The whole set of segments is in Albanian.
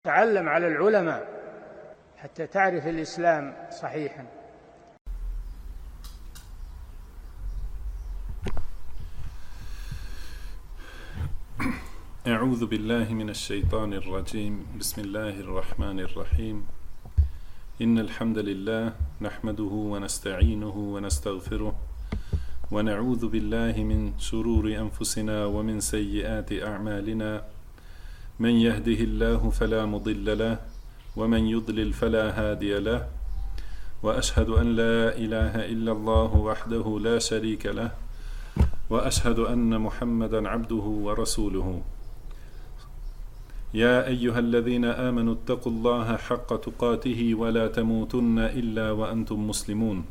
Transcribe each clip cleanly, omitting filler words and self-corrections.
تعلم على العلماء حتى تعرف الإسلام صحيحا. أعوذ بالله من الشيطان الرجيم. بسم الله الرحمن الرحيم. إن الحمد لله نحمده ونستعينه ونستغفره ونعوذ بالله من شرور أنفسنا ومن سيئات أعمالنا. من يهده الله فلا مضل له ومن يضلل فلا هادي له، وأشهد أن لا إله إلا الله وحده لا شريك له، وأشهد أن محمدا عبده ورسوله. يا أيها الذين آمنوا اتقوا الله حق تقاته ولا تموتن إلا وأنتم مسلمون.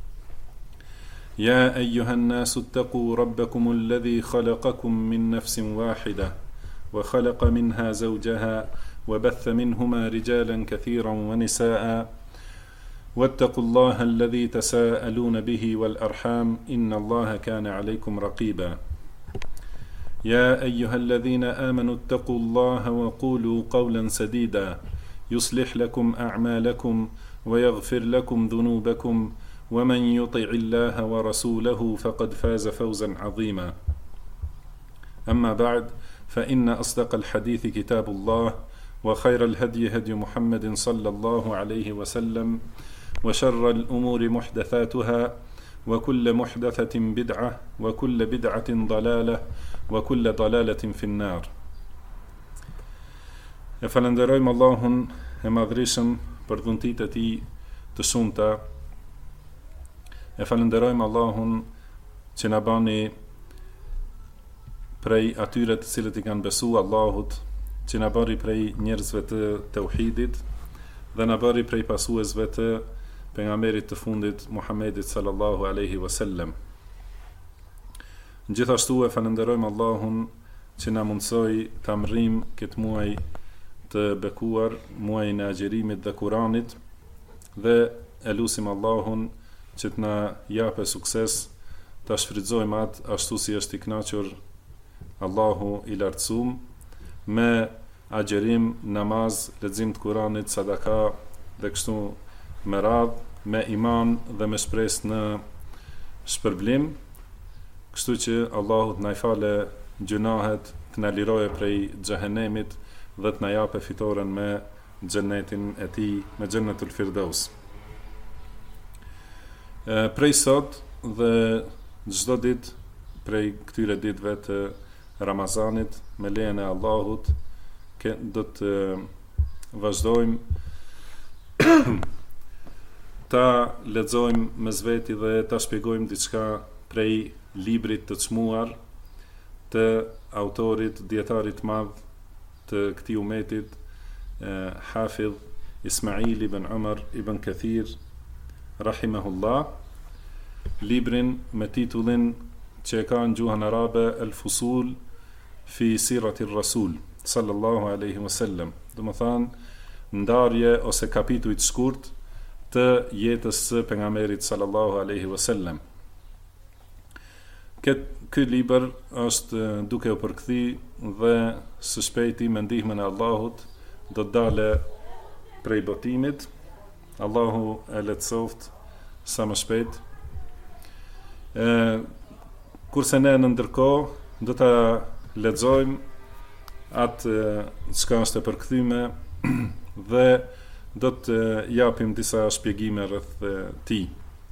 يا أيها الناس اتقوا ربكم الذي خلقكم من نفس واحدة وخلق منها زوجها وبث منهما رجالا كثيرا ونساء، واتقوا الله الذي تساءلون به والأرحام إن الله كان عليكم رقيبا. يا أيها الذين آمنوا اتقوا الله وقولوا قولا سديدا يصلح لكم أعمالكم ويغفر لكم ذنوبكم، ومن يطع الله ورسوله فقد فاز فوزا عظيما. أما بعد، فإن أصدق الحديث كتاب الله، وخير الهدي هدي محمد صلى الله عليه وسلم، وشر الأمور محدثاتها، وكل محدثة بدعة، وكل بدعة ضلالة، وكل ضلالة في النار. E falenderojmë Allahun e madhrishëm për dhuntitë e tij të shumta. E falenderojmë Allahun që na bani prej atyre të cilët i kanë besu Allahut, që na bëri prej njerëzve të tauhidit dhe na bëri prej pasuesve të pejgamberit të fundit Muhammedit sallallahu alaihi wasallam. Gjithashtu e falenderojmë Allahun që na mundsoi ta mrrim këtë muaj të bekuar, muajin e agjerimit dhe Kuranit, dhe e lutim Allahun që të na japë sukses ta shfrytëzojmë atë ashtu si është i kënaqur Allahu i lartësuar, me agjerim, namaz, lexim të Kuranit, sadaka dhe kështu me radhë, me iman dhe me shpresë në shpërblim, kështu që Allahu të na falë gjunahet, të na liroje prej xhehenemit dhe të na japë fitoren me xhenetin e tij, me xhenetul firdaus. Prej sot dhe çdo ditë prej këtyre ditëve të Ramazanit, me lejen e Allahut, do të vazhdojmë ta lexojmë mes veti dhe ta shpjegojmë diçka prej librit të çmuar të autorit, dietarit madh të këtij umetit, Hafidh Ismail ibn Umar ibn Kathir rahimahullah, librin me titullin që ka në gjuhën arabe El-Fusul fi Sirati Rasul sallallahu alaihi wasallam, do të thonë ndarje ose kapituj të shkurt të jetës së pejgamberit sallallahu alaihi wasallam. Ky libër është duke u përkthy dhe së shpejti me ndihmën e Allahut do të dalë prej botimit. Allahu e lehtësoft sa më shpejt. Kurse ne në ndërkohë do ta lexojmë atë çka është e përkthyme dhe do të japim disa shpjegime rreth tij.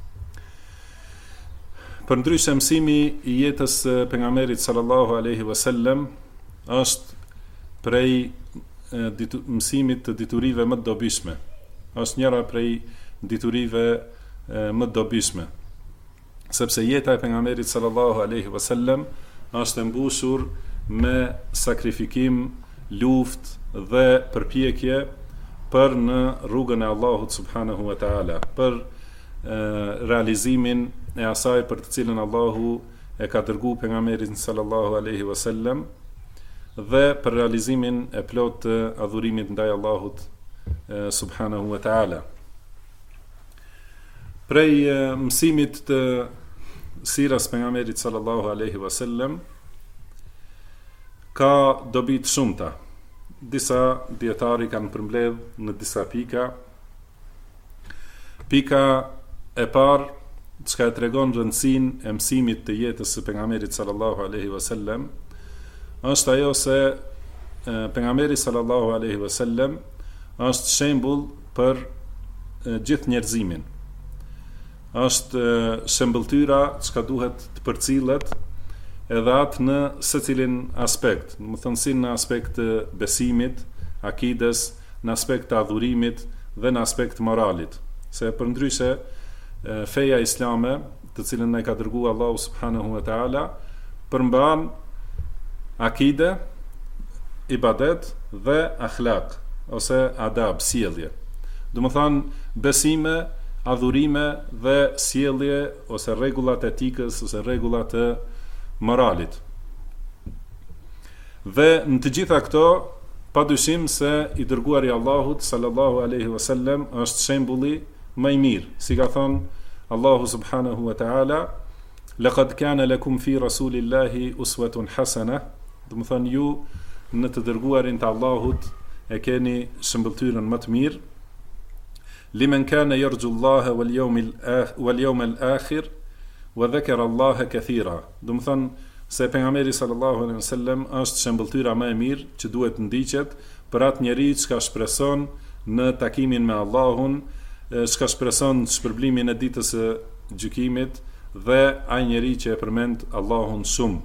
Përndryshe, mësimi i jetës së pejgamberit sallallahu alaihi wasallam është prej mësimit të diturive më të dobishme. Është njëra prej diturive më të dobishme, sepse jeta e pejgamberit sallallahu alaihi wasallam është e mbushur me sakrifikim, luftë dhe përpjekje për në rrugën e Allahut subhanahu wa taala, për realizimin e asaj për të cilën Allahu e ka dërguar pejgamberin sallallahu alaihi wasallam dhe për realizimin e plot të adhurimit ndaj Allahut subhanahu wa taala. Prej mësimit të siras pejgamberit sallallahu alaihi wasallam ka dobi të shumta. disa dietari kanë përmbledh në disa pika. Pika e parë, çka e tregon rëndësinë e mësimit të jetës së pejgamberit sallallahu alaihi wasallam, është ajo se pejgamberi sallallahu alaihi wasallam është shembull për gjithë njerëzimin. Është shembulltyra çka duhet të përcillet edhe atë në secilin aspekt, do të thonë si në aspekt të besimit, akides, në aspekt të adhurimit dhe në aspekt të moralit. Se përndryshe feja islame, të cilën ne ka dërguar Allahu subhanahu wa taala, përmban akide, ibadet dhe akhlaq ose adab, sjellje. Do të thonë besime, adhurime dhe sjellje ose rregullat etikës ose rregullat e moralit. Dhe në të gjitha këto, padyshim se i dërguari i Allahut sallallahu alaihi wasallam është shembulli më i mirë, si ka thënë Allahu subhanahu wa ta'ala, laqad kana lakum fi rasulillahi uswatun hasana, do të thonë ju në të dërguarin të Allahut e keni shembulltyrën më të mirë, limen kana yarju Allah wal yawm al akhir wa dhakara Allah kathira. Do të thonë se pejgamberi sallallahu alaihi wasallam është shembulltyra më e mirë që duhet ndiqet për atë njerëz që shpreson në takimin me Allahun, që shpreson shpërblimin e ditës së gjykimit dhe ai njeri që e përmend Allahun shumë.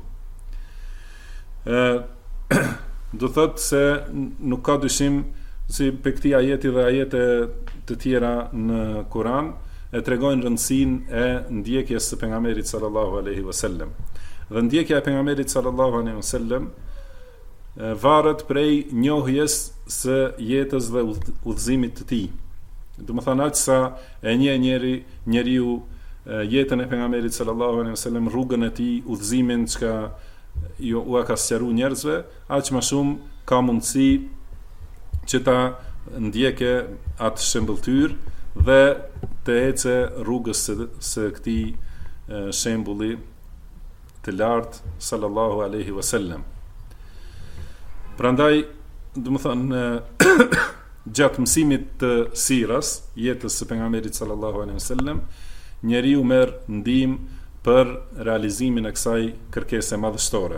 Do thotë se nuk ka dyshim si për këtij ajeti dhe ajete të tjera në Kur'an e tregojnë rëndësinë e ndjekjes së pejgamberit sallallahu alaihi wasallam. Dhe ndjekja e pejgamberit sallallahu alaihi wasallam varet prej njohjes së jetës dhe udhëzimit të tij. Do të thonë aq sa e njeh njeriu jetën e pejgamberit sallallahu alaihi wasallam, rrugën e tij, udhëzimin që u ka sqaruar njerëzve, aq më shumë ka mundësi që ta ndjekë atë shembulltyr dhe të ecë rrugës së këtij shembulli të lartë sallallahu alaihi wasallam. Prandaj, do të thonë gjatë mësimit të siras, jetës së pejgamberit sallallahu alaihi wasallam, njeriu merr ndihmë për realizimin e kësaj kërkese madhështore.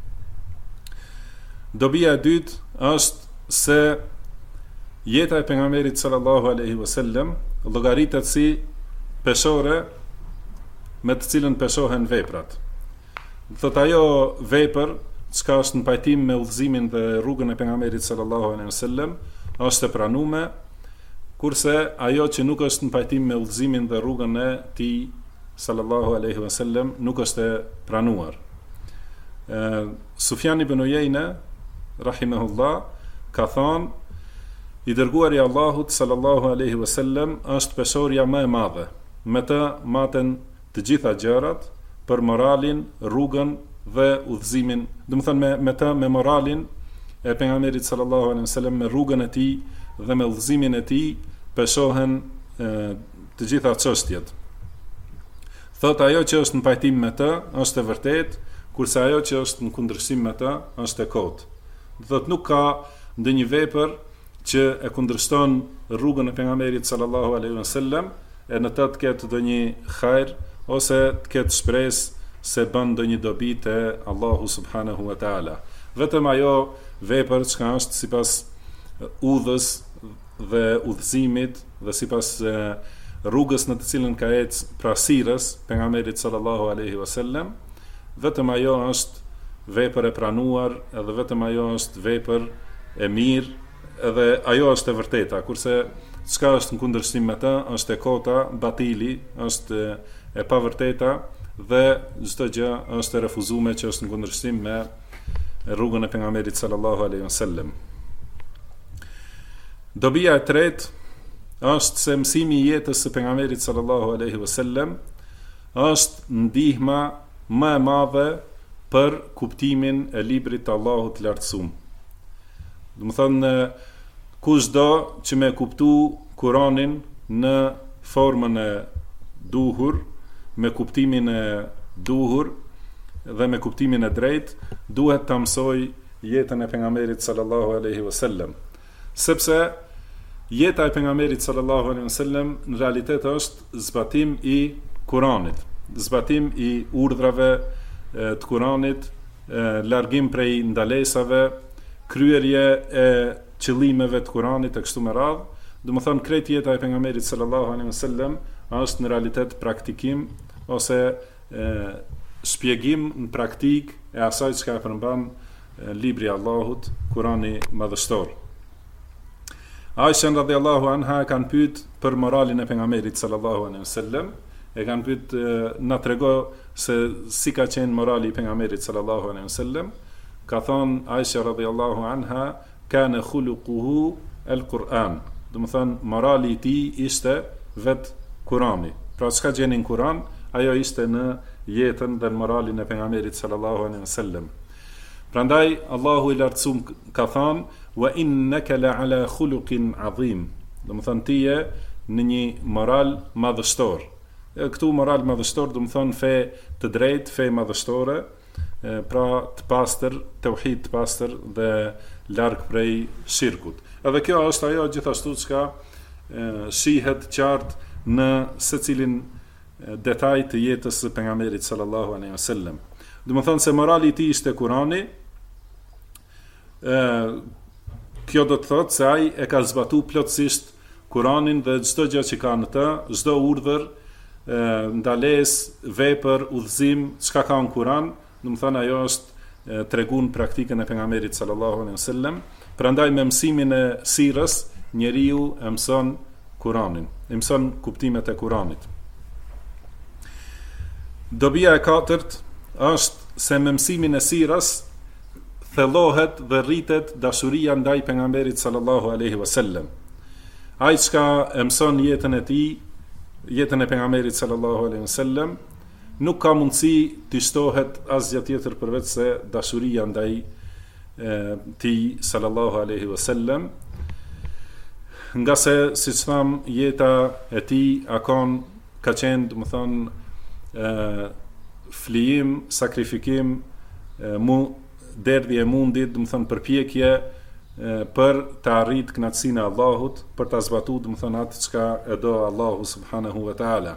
Dobia e dytë është se jeta e pejgamberit sallallahu alaihi wasallam llogaritet si peshore me të cilën peshohen veprat. Thot ajo vepër çka është në pajtim me udhëzimin dhe rrugën e pejgamberit sallallahu alaihi wasallam është e pranuar, kurse ajo që nuk është në pajtim me udhëzimin dhe rrugën e tij sallallahu alaihi wasallam nuk është e pranuar. Sufjan ibn Uyayna rahimahullah ka thënë, i dërguari i Allahut sallallahu alaihi wasallam është peshorja më e madhe, me të maten të gjitha gjërat për moralin, rrugën dhe udhëzimin, do të thonë me të me moralin e pejgamberit sallallahu alaihi wasallam, me rrugën e tij dhe me udhëzimin e tij peshohen të gjitha çështjet. Thot ajo që është në pajtim me të është e vërtetë, kurse ajo që është në kundërshtim me të është e kotë. Thot nuk ka ndonjë vepër që e kundërshton rrugën e pejgamberit sallallahu alaihi wasallam e në të ketë ndonjë hajër ose të ketë shpresë se bën ndonjë dobi te Allahu subhanahu wa taala. Vetëm ajo vepër që është sipas udhës dhe udhëzimit dhe sipas rrugës në të cilën ka ecë pra sirës pejgamberit sallallahu alaihi wasallam, vetëm ajo është vepër e pranuar, edhe vetëm ajo është vepër e mirë, edhe ajo është e vërteta, kurse çka është në kundërshtim me të është e kota, batili, është e pavërteta dhe çdo gjë është e refuzuar që është në kundërshtim me rrugën e pejgamberit sallallahu alaihi wasallam. Dobia e tretë është se mësimi i jetës së pejgamberit sallallahu alaihi wasallam është ndihma më e madhe për kuptimin e librit të Allahut të lartësuar. Do të thonë kushdo që me kuptu Kur'anin në formën e duhur, me kuptimin e duhur dhe me kuptimin e drejtë, duhet ta mësoj jetën e pejgamberit sallallahu alaihi wasallam. Sepse jeta e pejgamberit sallallahu alaihi wasallam në realitet është zbatim i Kuranit, zbatim i urdhrave të Kuranit, largim prej ndalesave, kryerje e qëllimeve të Kuranit e kështu me radhë. Domethënë krejt jeta e pejgamberit sallallahu alaihi wasallam është në realitet praktikim ose shpjegim në praktik e asaj çka e përmban libri i Allahut, Kurani madhështor. Aisha radhiyallahu anha kanë pyet për moralin e pejgamberit sallallahu alaihi wasallam, e kanë pyet na trego se si ka qenë morali i pejgamberit sallallahu alaihi wasallam. Ka thënë Aisha radhiyallahu anha, kana khuluquhu al-Quran. Do të thënë morali i tij ishte vet Kurani. Pra çka gjeni në Kuran, ajo ishte në jetën dhe në moralin e pejgamberit sallallahu alaihi wasallam. Prandaj Allahu i lartësuam ka thënë wa innaka la ala khuluqin azim. Do të thënë ti je në një moral madhështor. Këtu moral madhështor do të thënë fe të drejtë, fe madhështore, pra të pastër, tauhid të pastër dhe larg prej shirkut. Edhe kjo është ajo gjithashtu çka shihet qartë në secilin detaj të jetës së pejgamberit sallallahu alaihi wasallam. Do të thënë se morali i tij ishte Kurani. Kjo do të thotë se ai e ka zbatuar plotësisht Kuranin dhe çdo gjë që ka në të, çdo urdhër, ndalesë, vepër, udhëzim, çka ka në Kuran, do të thënë ajo është tregun praktikën e pejgamberit sallallahu alaihi wasallam. Prandaj me mësimin e sirës njeriu e mëson Kuranin, e mëson kuptimet e Kuranit. Dobia e katërt është se me mësimin e sirës thellohet dhe rritet dashuria ndaj pejgamberit sallallahu alaihi wasallam. Ai çka e mëson jetën e tij, jetën e pejgamberit sallallahu alaihi wasallam, nuk ka mundësi të shtohet asgjë tjetër përveç se dashuria ndaj tij sallallahu alaihi wasallam. Nga se, siç tham, jeta e tij ka qenë, do të thonë, flijim, sakrifikim, derdhje e mundit, do të thonë përpjekje për të arritur kënaqësinë e Allahut, për ta zbatuar, do të thonë, atë çka e do Allahu subhanahu wa taala.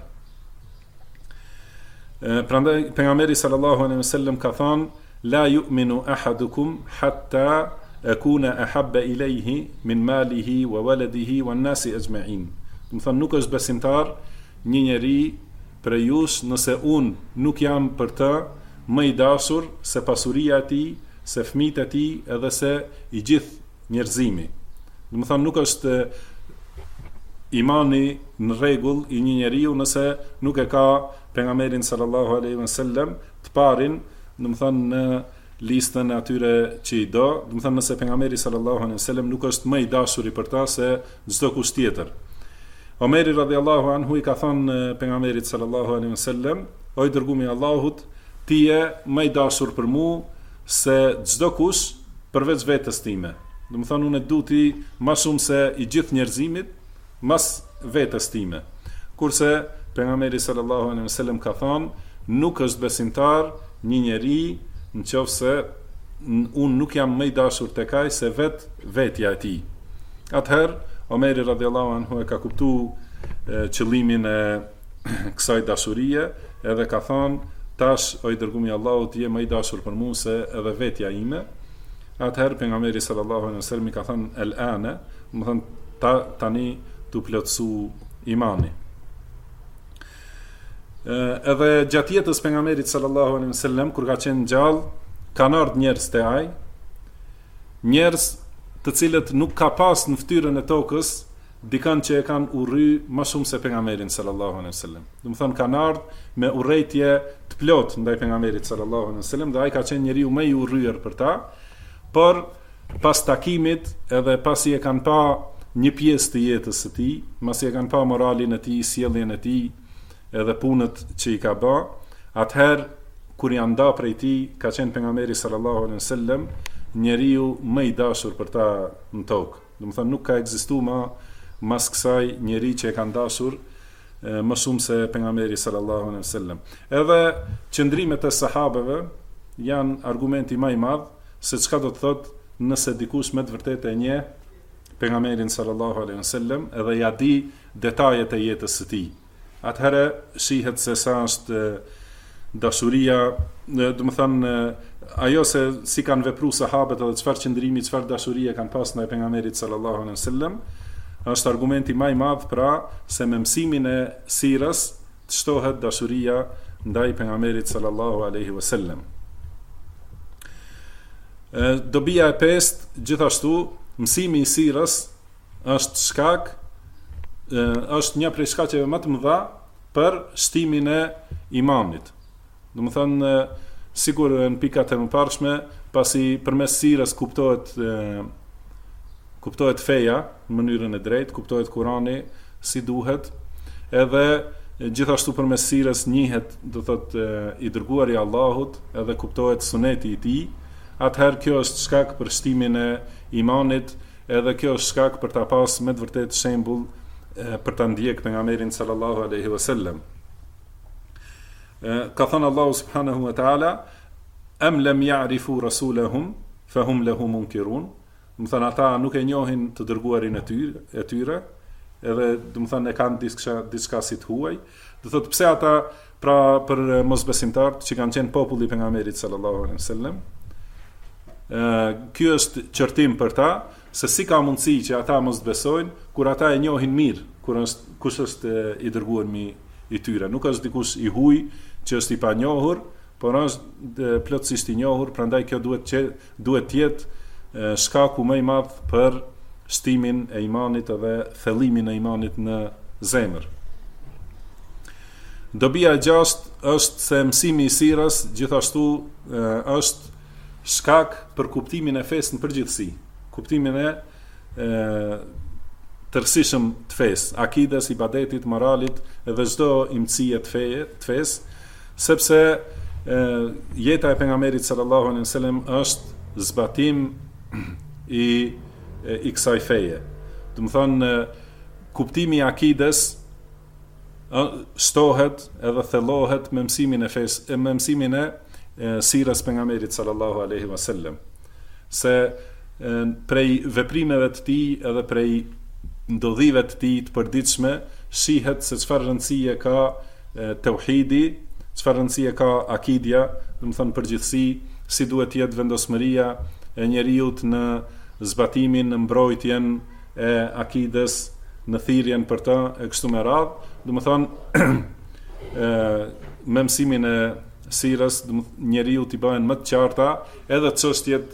Prandaj pejgamberi sallallahu alaihi wasallam ka thënë: la yu'minu ahadukum hatta akuna ahabba ilayhi min malihi wa waladihi wan nasi ajma'in. Do të thonë nuk është besimtar një njeri për jush nëse unë nuk jam për të më i dashur se pasuria e tij, se fëmijët e tij edhe se i gjithë njerëzimi. Do të thonë nuk është imani në rregull i një njeriu nëse nuk e ka pejgamberin sallallahu alaihi wasallam të parin, do të thonë në listën e atyre që i do, do të thonë nëse pejgamberi sallallahu alaihi wasallam nuk është më i dashuri për ta se çdo kush tjetër. Omeri radhiyallahu anhu i ka thënë pejgamberit sallallahu alaihi wasallam: o i dërguari i Allahut, ti je më i dashur për mua se çdo kush përveç vetes time. Do të thonë unë e du ti më shumë se i gjithë njerëzimit, mas vetes time. Kurse pejgamberi sallallahu alaihi wasallam ka thënë: nuk është besimtar një njeri nëse unë nuk jam më i dashur tek ai se vetja e tij. Atëherë Omeri radhiyallahu anhu e ka kuptuar qëllimin e kësaj dashurie edhe ka thënë: tash o i dërguari i Allahut, je më i dashur për mua se edhe vetja ime. Atëherë pejgamberi sallallahu alaihi wasallam i ka thënë: el-ana, do të thonë tani tu plotësu imani. Edhe gjatë jetës pejgamberit sallallahu alaihi wasallam, kur ka qenë gjallë, kanë ardhur njerëz te ai, njerëz të cilët nuk ka pas në fytyrën e tokës dikën që e kanë urry më shumë se pejgamberin sallallahu alaihi wasallam. Do të thonë kanë ardhur me urrëtie të plotë ndaj pejgamberit sallallahu alaihi wasallam dhe ai ka qenë njeriu më i urryer për ta, por pas takimit edhe pasi e kanë pa një pjesë të jetës së tij, pasi e kanë pa moralin e tij, sjelljen e tij edhe punët që i ka bë, atëherë kur janë nda prej tij ka qenë pejgamberi sallallahu alaihi wasallam njeriu më i dashur për ta në tokë. Do të thonë nuk ka ekzistuar mas kësaj njeri që e kanë dashur më shumë se pejgamberi sallallahu alaihi wasallam. Edhe qëndrimet e sahabeve janë argumenti më i madh se çka do të thotë nëse dikush me të vërtetë e njeh pejgamberin sallallahu alaihi wasallam edhe ja di detajet e jetës së tij. Atëherë shihet se sa është dashuria, do të thënë ajo se si kanë vepruar sahabët edhe çfarë qëndrimi, çfarë dashurie kanë pas ndaj pejgamberit sallallahu alaihi wasallam, është argumenti më i madh pra se me mësimin e sirës të shtohet dashuria ndaj pejgamberit sallallahu alaihi wasallam. Dobia e pestë, gjithashtu, mësimi i sirës është shkak, është një prej shkaqeve më të mëdha për shtimin e imanit. Do të thënë, sigur në pikat e mëparshme, pasi përmes sirës kuptohet feja në mënyrën e drejtë, kuptohet Kurani si duhet, edhe gjithashtu përmes sirës njihet, do thotë, i dërguari i Allahut, edhe kuptohet suneti i tij. Atëherë kjo është shkak për shtimin e imanit, edhe kjo është shkak për ta pas me të vërtetë shembull për ta ndjek pejgamberin sallallahu alaihi wasallam. Ka thënë Allahu subhanahu wa taala, am lam ya'rifu rasulahum fahum lahu munkirun. Do të thënë ata nuk e njohin të dërguarin e tyre, edhe do të thënë e kanë diçka si të huaj. Do thotë pse ata pra për mosbesimtarët që kanë qenë populli i pejgamberit sallallahu alaihi wasallam, ky është qërtim për ta, se si ka mundësi që ata mos të besojnë, kur ata e njohin mirë, kush është i dërguar i tyre. Nuk është dikush i huj që është i panjohur, por është plotësisht i njohur, prandaj kjo duhet të jetë shkaku më i madh për shtimin e imanit dhe thellimin e imanit në zemër. Dobia e gjashtë është se mësimi i sirës gjithashtu është shkak për kuptimin e fesë në përgjithësi, kuptimin e tërësishëm të fesë, akides, ibadetit, moralit edhe çdo imësie të fesë, sepse jeta e pejgamberit sallallahu alaihi wasallam është zbatim i kësaj feje. Do të thonë kuptimi i akides shtohet edhe thellohet me mësimin e fesë, me mësimin e sirës pejgamberit sallallahu alaihi wasallam. Se prej veprimeve të tij edhe prej ndodhive të tij të përditshme shihet se çfarë rëndësie ka tauhidi, çfarë rëndësie ka akidja, do të thënë përgjithësi, si duhet të jetë vendosmëria e njeriut në zbatimin, në mbrojtjen e akides, në thirrjen për të e kështu me radhë. Do të thënë me mësimin e sirës njeriu t'i bëhen më të qarta edhe çështjet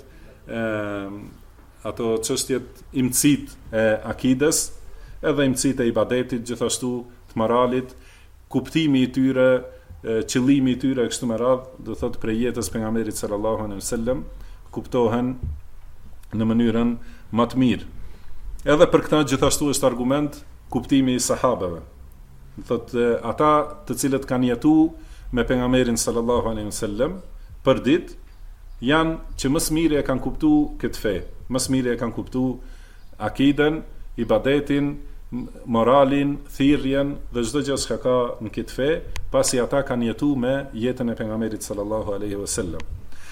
ato çështjet imëcit e akides, edhe imëcit e ibadetit, gjithashtu të moralit, kuptimi i tyre, qëllimi i tyre kështu me radhë, do thotë prej jetës pejgamberit sallallahu alaihi wasallam, kuptohen në mënyrën më të mirë. Edhe për këtë gjithashtu është argument kuptimi i sahabeve. Do thotë ata të cilët kanë jetuar me pejgamberin sallallahu alaihi wasallam për ditë, janë që më së miri e kanë kuptuar këtë fe, më së miri e kanë kuptuar akiden, ibadetin, moralin, thirrjen dhe çdo gjë që ka në këtë fe, pasi ata kanë jetuar me jetën e pejgamberit sallallahu alaihi wasallam.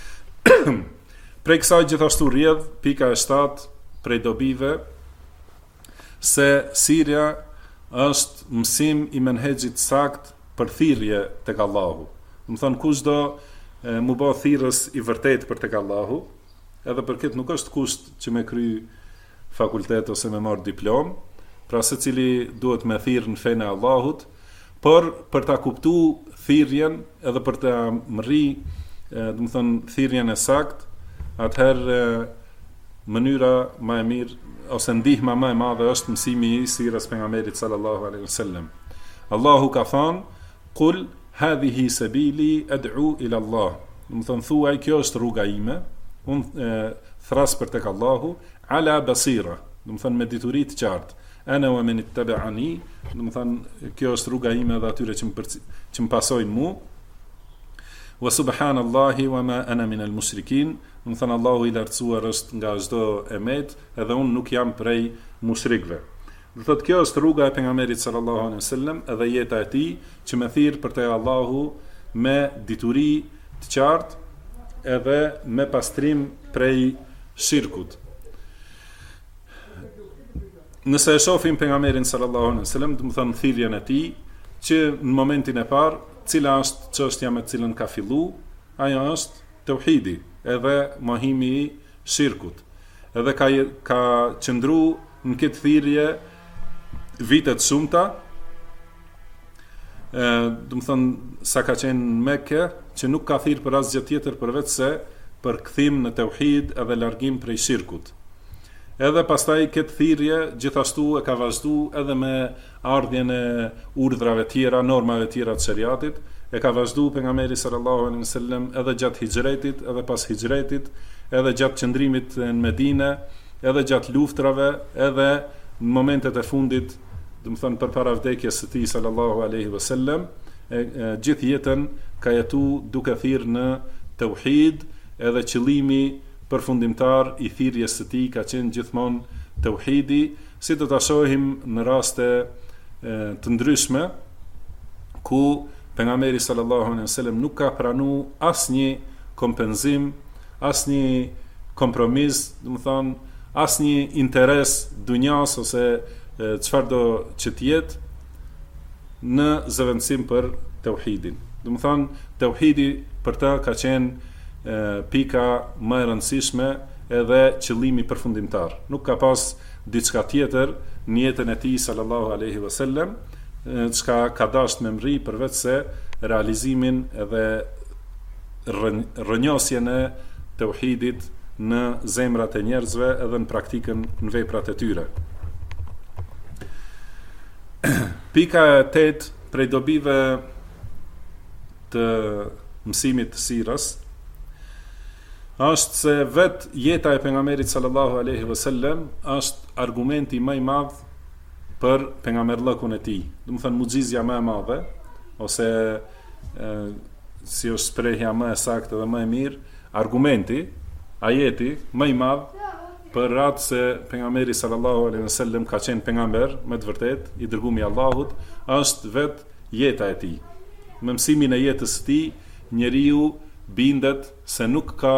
Prej kësaj gjithashtu rrjedh pika e 7 prej dobive se sirja është mësim i menhexhit sakt për thirrje tek Allahu. Do të thonë kushdo mu bë thirrës i vërtet për tek Allahu, edhe për këtë nuk është kusht që me kry fakultet ose me marr diplom, pra secili duhet me thirr në fenë e Allahut, por për ta kuptuar thirrjen edhe për ta mri, do të thonë thirrjen e sakt, atëherë mënyra më e mirë ose ndihma më e madhe është mësimi i sirës pejgamberit sallallahu alaihi wasallam. Allahu ka thënë: "Qul hadhihi sabili ad'u ila Allah." Do të thonë thuaj kjo është rruga ime, unë thras për tek Allahu, ala basira, do të thonë me dituri të qartë. Ana wa man ittaba'ani, do të thonë kjo është rruga ime dhe atyre që më pasojnë mua. Wa subhanallahi wa ma ana min al-mushrikin, do të thonë Allahu i lartësuar është nga çdo emet, edhe unë nuk jam prej mushrikëve. Do thotë kjo është rruga e pejgamberit sallallahu alaihi wasallam edhe jeta e tij që më thirr për te Allahu me dituri të qartë, edhe me pastrim prej shirkut. Nëse e shohim pejgamberin sallallahu alaihi wasallam, do të thonë thirrjen e tij, që në momentin e parë, cila është çështja me të cilën ka filluar, ajo është tauhidi, edhe mohimi i shirkut. Edhe ka qëndruar në këtë thirrje vite të shumta, do të thonë sa ka qenë në Mekë, që nuk ka thirrë për asgjë tjetër përveç se për kthim në tauhid edhe largim prej shirkut. Edhe pastaj këtë thirrje gjithashtu e ka vazhduar edhe me ardhjen e urdhrave tjera, normave tjera të shariatit, e ka vazhduar pejgamberi sallallahu alaihi wasallam edhe gjatë hijretit, edhe pas hijretit, edhe gjatë qëndrimit në Medinë, edhe gjatë luftrave, edhe në momentet e fundit, do të thonë përpara vdekjes së tij sallallahu alaihi wasallam, gjithë jetën ka jetuar duke thirrë në tauhid, edhe qëllimi përfundimtar i thirrjes së tij ka qenë gjithmonë tauhidi, si do ta shohim në raste të ndryshme ku pejgamberi sallallahu alaihi wasallam nuk ka pranuar asnjë kompenzim, asnjë kompromis, do të thonë asnjë interes dunjas ose çfarëdo që të jetë në zëvendësim për tauhidin. Do të thonë tauhidi për ta ka qenë pika më e rëndësishme edhe qëllimi përfundimtar. Nuk ka pas diçka tjetër në jetën e tij sallallahu alaihi wasallam çka ka dashur me mri përveç se realizimin edhe rrënjosjen e tauhidit në zemrat e njerëzve edhe në praktikën në veprat e tyre. Pika e 8 prej dobive të mësimit të sirës është se vetë jeta e pejgamberit sallallahu alaihi wasallam është argumenti më i madh për pejgamberllëkun e tij. Do të thënë mucizja më e madhe, ose si është shprehja më e saktë dhe më e mirë, argumenti, ajeti më i madh për atë se pejgamberi sallallahu alaihi wasallam ka qenë pejgamber me të vërtetë i dërguar i Allahut, është vetë jeta e tij. Me mësimin e jetës së tij, njeriu bindet se nuk ka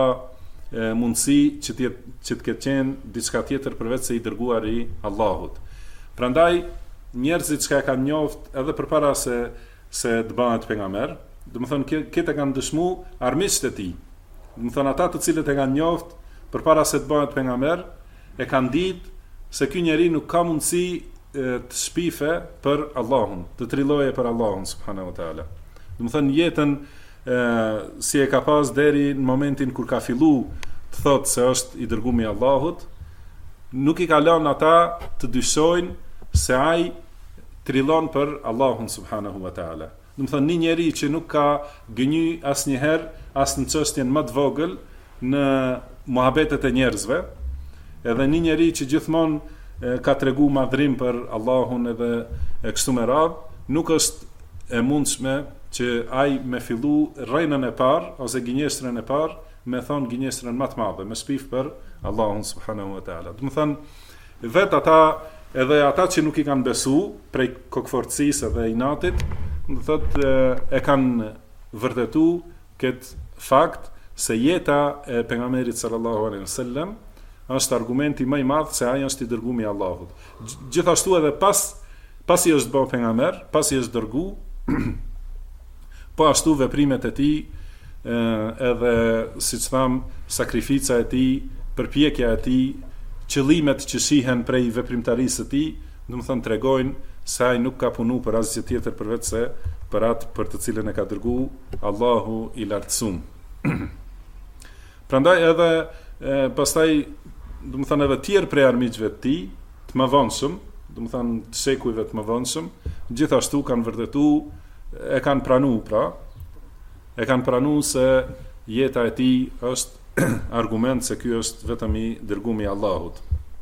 mundësi që të ketë qenë diçka tjetër përveç se i dërguar i Allahut. Prandaj njerëzit që e kanë njoft edhe përpara se të bëhet pejgamber, do të thonë këtë kanë dëshmuar armiqtë e tij. Do të thonë ata të cilët e kanë njoft përpara se të bëhet pejgamber, e kanë ditë se ky njeri nuk ka mundësi të shpife për Allahun, të trilloje për Allahun subhanahu wa taala. Do të thonë jetën si e ka pas deri në momentin kur ka fillu të thotë se është i dërguar i Allahut, nuk i ka lënë ata të dyshojnë se ai trillon për Allahun subhanahu wa taala. Do të thonë një njeri që nuk ka gënjy asnjëherë as në çështjen më të vogël në muhabetet e njerëzve, edhe një njeri që gjithmonë ka tregu madhrim për Allahun edhe e kështu me radhë, nuk është e mundshme që ai me fillu rrejnën e parë ose gënjeshtrën e parë me thonë gënjeshtrën më të madhe, me shpif për Allahun subhanahu wa taala. Do të thonë vetë ata, edhe ata që nuk i kanë besu prej kokfortësisë dhe inatit, do të thotë e kanë vërtetu këtë fakt se jeta e pejgamberit sallallahu alaihi wasallam është argumenti më i madh se ai është i dërguar i Allahut. Gjithashtu edhe pasi është bërë pejgamber, pasi është dërguar, po ashtu veprimet e tij, edhe siç tham, sakrifica e tij, përpjekja e tij, qëllimet që shihen prej veprimtarisë së tij, do të thonë tregojnë se ai nuk ka punu për asgjë tjetër përveç se për atë për të cilën e ka dërguar Allahu i lartësuar. Prandaj edhe pastaj, do të thonë edhe tjerë prej armiqve të tij, të mëvonshëm, do të thonë të shekujve të mëvonshëm, gjithashtu kanë vërtetuar, e kanë pranu se jeta e tij është argument se ky është vetëm i dërguar i Allahut.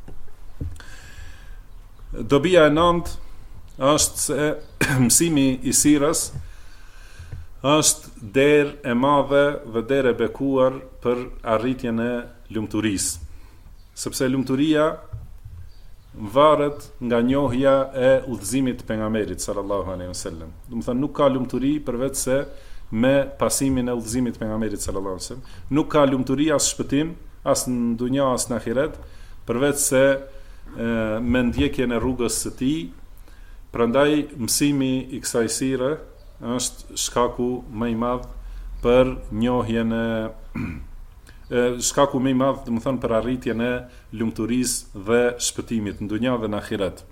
Dobia e 9 është se mësimi i sirës është derë e madhe dhe derë e bekuar për arritjen e lumturisë. Sepse lumturia varet nga njohja e udhëzimit të pejgamberit sallallahu alaihi wasallam. Do të thonë nuk ka lumturi përveç se me pasimin e udhëzimit të pejgamberit sallallahu alaihi wasallam. Nuk ka lumturi as shpëtim, as në dunja as në ahiret, përveç se me ndjekjen e rrugës së tij. Prandaj mësimi i kësaj sire është shkaku më i madh për njohjen e shkaku më i madh, domethënë për arritjen e lumturisë dhe shpëtimit në dunja dhe në ahiret.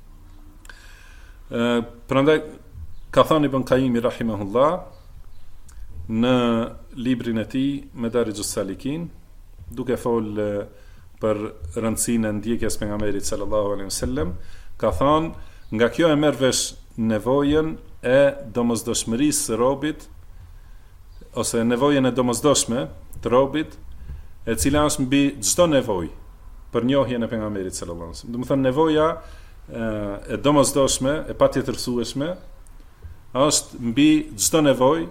Prandaj ka thënë Ibn Qayyim rahimahullah në librin e tij Madarijus Salikin, duke folë për rëndësinë e ndjekjes pejgamberit sallallahu alaihi wasallam, ka thënë, nga kjo e merr vesh nevojën e domosdoshmërisë së robit, ose nevojën e domosdoshme të robit, e cila është mbi çdo nevojë për njohjen e pejgamberit sallallahu alaihi wasallam. Domethënë nevoja e domosdoshme, e patjetërsueshme, është mbi çdo nevojë,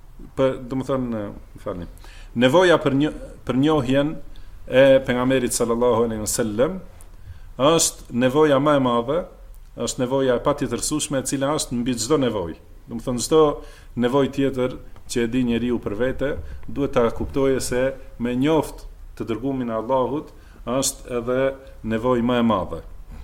nevoja për njohjen e pejgamberit sallallahu alaihi wasallam është nevoja më e madhe, është nevoja e patjetërsueshme e cila është mbi çdo nevojë. Domethënë çdo nevojë tjetër që e di njeriu për vete, duhet ta kuptojë se me njoft të dërgumin e Allahut është edhe nevojë më e madhe.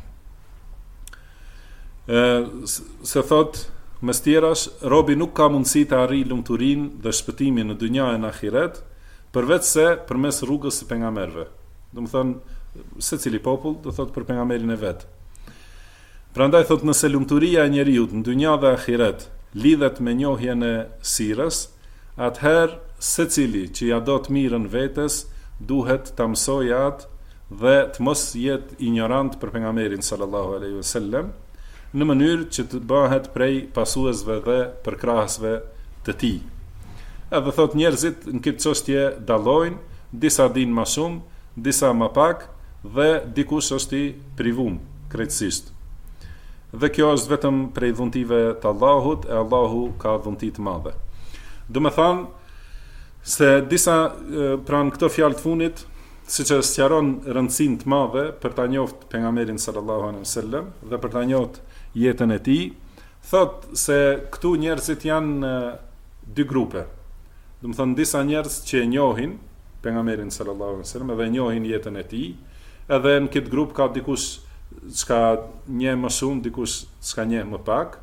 Se thot mes tjerash, robi nuk ka mundësi të arrijë lumturinë dhe shpëtimin në dynja e në ahiret, përveç se përmes rrugës së pejgamberëve. Domethënë secili popull do thot për pejgamberin e vet. Prandaj thot, nëse lumturia e njeriu në dynja dhe ahiret lidhet me njohjen e sirës, atëherë secili që ja do të mirën vetes duhet ta mësojë atë dhe të mos jetë ignorant për pejgamberin sallallahu alaihi wasallam, në mënyrë që të bëhet prej pasuesve dhe përkrahësve të tij. Edhe thot, njerëzit në këtë çështje dallojnë, disa dinë më shumë, disa më pak, dhe dikush është i privuar krejtësisht. Dhe kjo është vetëm prej dhuntive të Allahut, e Allahu ka dhunti të madhe. Do me thanë se disa pranë këto fjalë të funit, siç e sqaron rëndësinë të madhe për ta njohur pejgamberin sallallahu alaihi wasallam dhe për ta njohur jetën e tij, thot se këtu njerëzit janë dy grupe. Do me thënë disa njerëz që e njohin pejgamberin sallallahu alaihi wasallam dhe e njohin jetën e tij, edhe në këtë grup ka dikush çka njeh më shumë, dikush çka njeh më pak.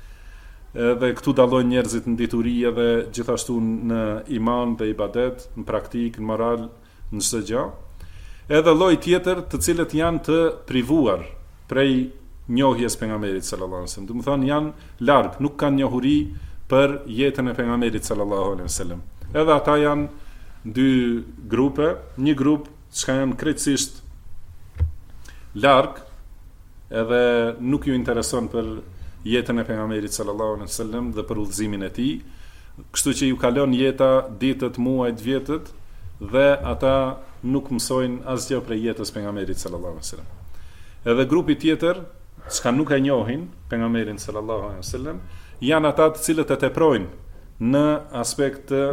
Dhe këtu dallojnë njerëzit në dituri dhe gjithashtu në iman dhe ibadet, në praktik, në moral, në çdo gjë. Edhe lloj tjetër, të cilët janë të privuar prej njohjes pejgamberit sallallahu alaihi wasallam. Do të thonë janë larg, nuk kanë njohuri për jetën e pejgamberit sallallahu alaihi wasallam. Edhe ata janë dy grupe, një grup që janë krejtësisht larg, edhe nuk ju intereson për jetën e pejgamberit sallallahu alaihi wasallam dhe për udhëzimin e tij, kështu që ju kalon jeta, ditët, muajt, vjetët, dhe ata nuk mësojnë asgjë për jetës pejgamberit sallallahu alaihi wasallam. Edhe grupi tjetër, që nuk e njohin pejgamberin sallallahu alaihi wasallam, janë ata të cilët e teprojnë në aspekt të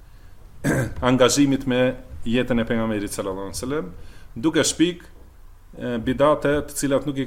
angazhimit me jetën e pejgamberit sallallahu alaihi wasallam, duke shpik bidate të cilat nuk i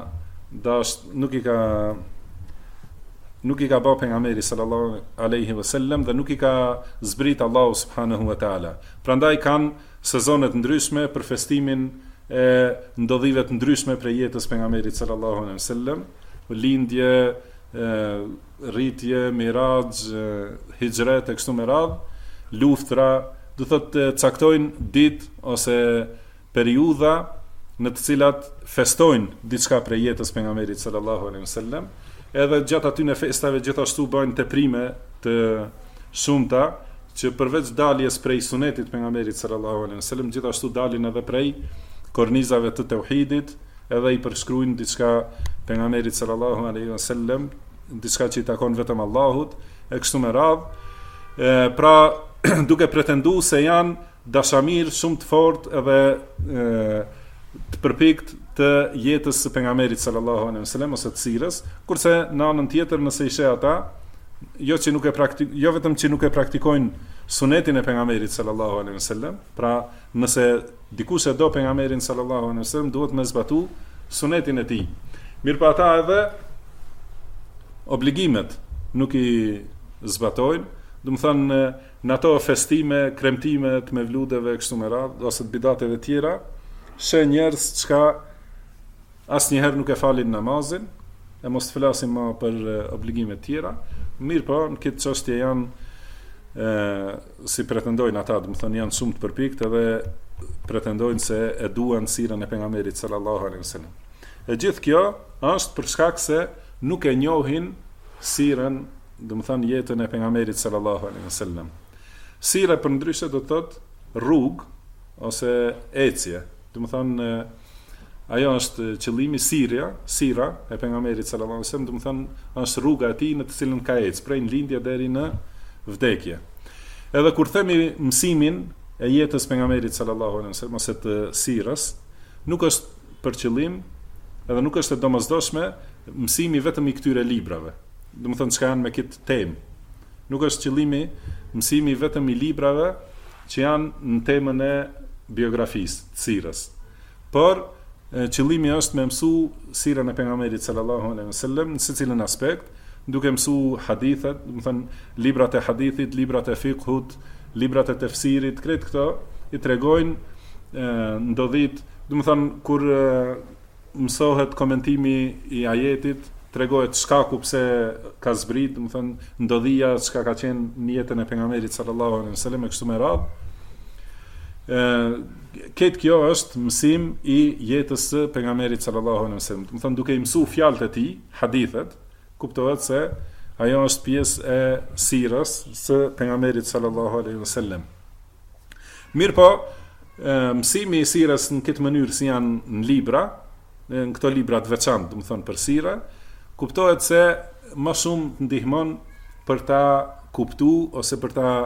ka bë pejgamberi sallallahu alaihi wasallam dhe nuk i ka zbrit Allahu subhanahu wa taala. Prandaj kanë sezone të ndryshme për festimin e ndodhive të ndryshme për jetës pejgamberit sallallahu alaihi wasallam, lindje, rritje, miraj, hijret e kështu me radhë, luftra, do thotë caktojnë ditë ose periudha në të cilat festojnë diçka për jetës pejgamberit sallallahu alaihi wasallam, edhe gjatë atyre festave gjithashtu bëjnë teprime të shumta që përveç daljes prej sunetit pejgamberit sallallahu alaihi wasallam, gjithashtu dalin edhe prej kornizave të tauhidit, edhe i përshkruajnë diçka pejgamberit sallallahu alaihi wasallam, diçka që i takon vetëm Allahut, e kështu me radhë. Pra duke pretenduar se janë dashamir shumë të fortë edhe të përpikt të jetës së pejgamberit sallallahu alaihi wasallam ose të sirës, kurse në anën tjetër nëse i sheh ata, jo vetëm që nuk e praktikojnë sunetin e pejgamberit sallallahu alaihi wasallam, pra nëse dikush e do pejgamberin sallallahu alaihi wasallam, duhet me zbatu sunetin e tij. Mirë, ata edhe obligimet nuk i zbatojnë, do të thënë në ato festime, kremtime të mevludeve kështu me radhë ose të bidateve tjera, sheh njerëz çka asnjëherë nuk e falin namazin, e mos të flasim më për obligime të tjera. Mirë po, në këtë çështje janë si pretendojnë ata, do të thënë janë shumë të përpikt edhe pretendojnë se e duan sirën e pejgamberit sallallahu alaihi wasallam. E gjithë kjo është për shkak se nuk e njohin sirën, do të thënë jetën e pejgamberit sallallahu alaihi wasallam. Sira përndryshe do të thotë rrugë ose ecje. Do të thënë ajo është qëllimi sira e pejgamberit sallallahu alaihi wasallam, do të thënë është rruga e tij në të cilën ka ecë prej lindje deri në vdekje. Edhe kur themi mësimin e jetës pejgamberit sallallahu alaihi wasallam ose të sirës, nuk është për qëllim edhe nuk është e domosdoshme mësimi vetëm i këtyre librave. Do të thënë çka janë me këtë temë. Nuk është qëllimi mësimi vetëm i librave që janë në temën e biografisë, të sirës. Por qëllimi është me mësu sirën e pejgamberit sallallahu alaihi wasallam në secilin aspekt, duke mësu hadithet, do të thënë librat e hadithit, librat e fiqhut, librat e tefsirit, krejt këto i tregojnë ndodhit, do të thënë kur mësohet komentimi i ajetit, tregohet shkaku pse ka zbrit, do të thënë ndodhia çka ka qenë në jetën e pejgamberit sallallahu alaihi wasallam e kështu me radhë. Këtë kjo është mësim i jetës së pejgamberit sallallahu alaihi wasallam. Do të thënë duke i mësuar fjalët e tij, hadithet, kuptohet se ajo është pjesë e sirës së pejgamberit sallallahu alaihi wasallam. Mirë po, mësimi i sirës në këtë mënyrë si janë në libra, në këto libra të veçantë, do të thonë për sira, kuptohet se më shumë ndihmon për ta kuptuar ose për ta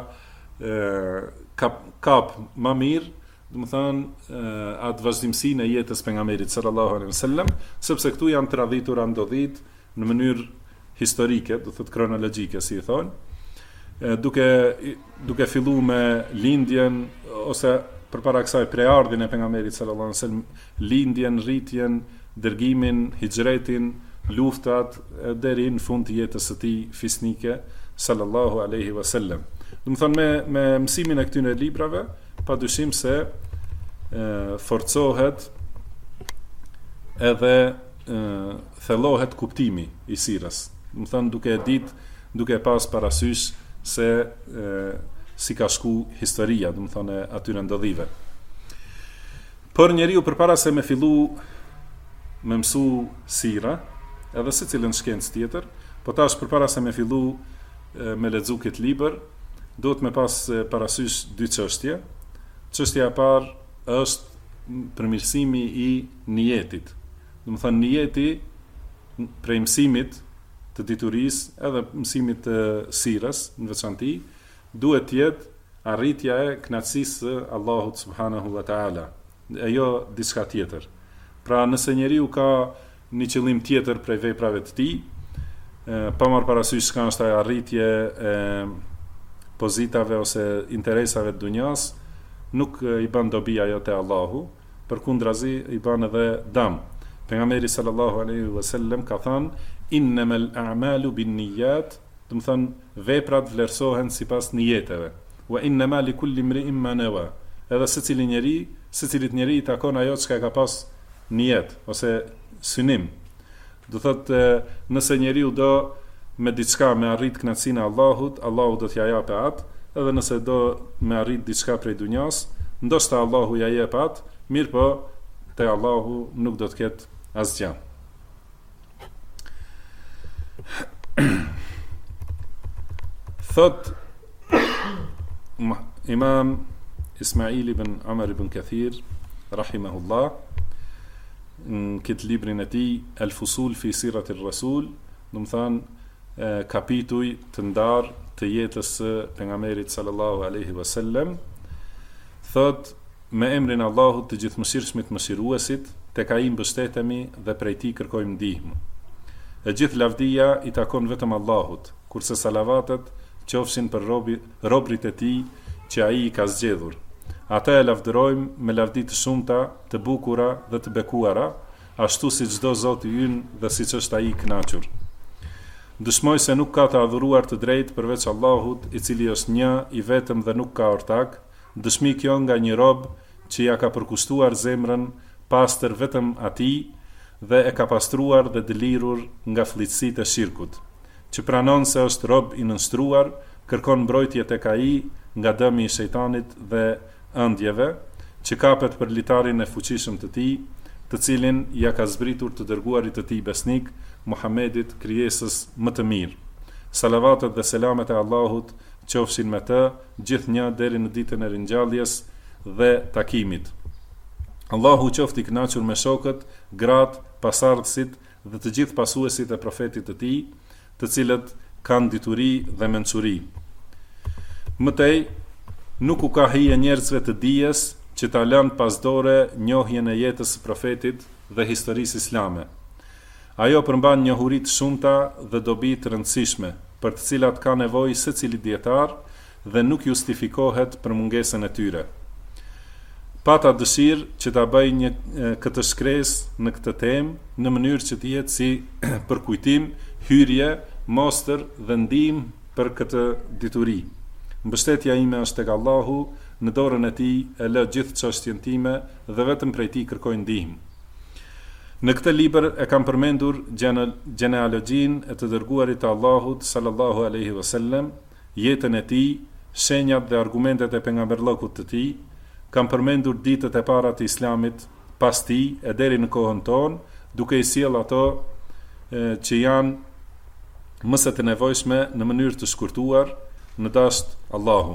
kap më mirë, do të thonë atë vazhdimsinë e jetës pejgamberit sallallahu alaihi wasallam, sepse këtu janë tradhitura ndodhit në mënyrë historike, do thotë kronologjike, si i thonë, duke filluar me lindjen ose përpara kësaj preardhjen e pejgamberit sallallahu alaihi wasallam, lindjen, rritjen, dërgimin, hijretin, luftat deri në fund të jetës së tij fisnike sallallahu alaihi wasallam. Do të thonë me mësimin e këtyre librave, padyshim se forcohet edhe thellohet kuptimi i sirës. Do të thonë duke pas parasysh se si ka shku historia, do të thonë atyre ndodhive. Por njeriu përpara se me fillu me mësu sira, edhe se cilën shkencë tjetër, po tash përpara se me fillu me lexu këtë libër, do të me pas parasysh dy çështje. Çështja e parë është përmirësimi i niyetit. Do të thënë niyeti prej mësimit të diturisë edhe mësimit të sirës në veçantë duhet të jetë arritja e kënaqësisë së Allahut subhanahu wa taala, e jo diçka tjetër. Pra nëse njeriu ka një qëllim tjetër prej veprave të tij, pa marrë parasysh çka është ajo arritje e pozitave ose interesave të dunjas, nuk i bën dobi ajo te Allahu, përkundrazi i bën edhe dëm. Pejgamberi sallallahu alaihi wasallam ka thënë innamal a'malu binniyat, do të thënë veprat vlerësohen sipas nijeteve. Wa innama likulli imri'in ma nawa. Edhe secilit njeri i takon ajo çka ka pas nijet ose synim. Do thotë nëse njeriu do me diçka me arrit kënaqësinë e Allahut, Allahu do t'ja japë atë, edhe nëse do me arrit diçka prej dunjas, ndoshta Allahu ja jep atë, mirë po te Allahu nuk do të ketë asgjë. Thot Imam Ismail ibn Amr ibn Kathir rahimahullah në këtë librin e tij El Fusul fi Siratir Rasul, do të thënë kapituj të ndarë të jetës së pejgamberit sallallahu alaihi wasallam, thot me emrin e Allahut të gjithëmëshirshmit mëshiruesit, tek ai mbështetemi dhe prej tij kërkojmë ndihmë. E gjithë lavdia i takon vetëm Allahut, kurse salavatet qofshin për robrit e tij që ai i ka zgjedhur. Ata e lavdërojmë me lavdi të shumta, të bukura dhe të bekuara, ashtu si çdo Zot i ynë dhe siç është ai i kënaqur. Dëshmoj se nuk ka të adhuruar të drejtë përveç Allahut, i cili është një, i vetëm dhe nuk ka ortak. Dëshmi kjo nga një rob që ja ka përkushtuar zemrën pastër vetëm atij dhe e ka pastruar dhe dëlirur nga fllitësitë e shirkut, që pranon se është rob i nënshtruar, kërkon mbrojtje tek ai nga dëmi i shejtanit dhe ëndjeve, që kapet për litarin e fuqishëm të tij, të cilin ja ka zbritur të dërguarit të tij besnik, Muhammedit, krijesës më të mirë. Salavatet dhe selamet e Allahut qofshin me të, gjithnjë deri në ditën e ringjalljes dhe takimit. Allahu qoftë i kënaqur me shokët, gratë, pasardhësit dhe të gjithë pasuesit e profetit të tij, të cilët kanë dituri dhe mençuri. Mëtej, nuk u ka hije njerëzve të dijes që ta lënë pasdore njohjen e jetës së profetit dhe historisë islame. Ajo përmban njohuri të shumta dhe dobi të rëndësishme, për të cilat ka nevojë secili dietar dhe nuk justifikohet për mungesën e tyre. Pata dëshirë që ta bëj këtë shkresë në këtë temë në mënyrë që të jetë si përkujtim, hyrje, mostër dhe ndihmë për këtë dituri. Mbështetja ime është tek Allahu, në dorën e tij e lë gjithë çështjen time dhe vetëm prej tij kërkoj ndihmë. Në këtë libër e kam përmendur gjenealogjinë e të dërguarit të Allahut sallallahu alaihi wasallam, jetën e tij, shenjat dhe argumentet e pejgamberllokut të tij. Kam përmendur ditët e para të Islamit pas tij e deri në kohën tonë, duke i sjellë ato që janë më së të nevojshme në mënyrë të shkurtuar në dasht Allahu.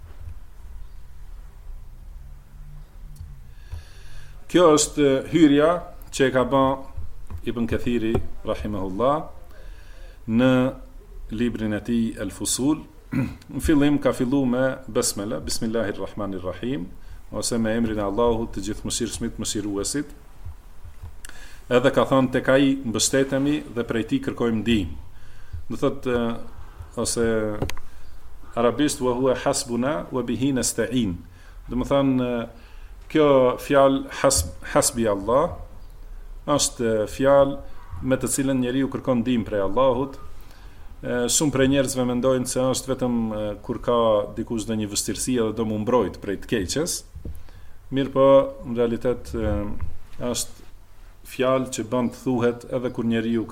Kjo është hyrja që e ka bën Ibn Kathiri rahimahullah në librin e tij El Fusul. Në fillim ka filluar me besmela, Bismillahirrahmanirrahim, ose me emrin e Allahut të gjithëmëshirshmit, mëshiruesit. Edhe ka thënë tek ai mbështetemi dhe prej tij kërkojmë ndihmë. Do thotë ose arabisht wa huwa hasbuna wa bihi nasta'in. Do të thonë kjo fjalë hasbi Allah është fjalë me të cilën njeriu kërkon ndihmë prej Allahut. Shumë prej njerëzve mendojnë se është vetëm kur ka dikush ndonjë vështirësi edhe do mu mbrojt prej të keqes. Mirë po, në realitet është fjalë që bën të thuhet edhe kur njeriu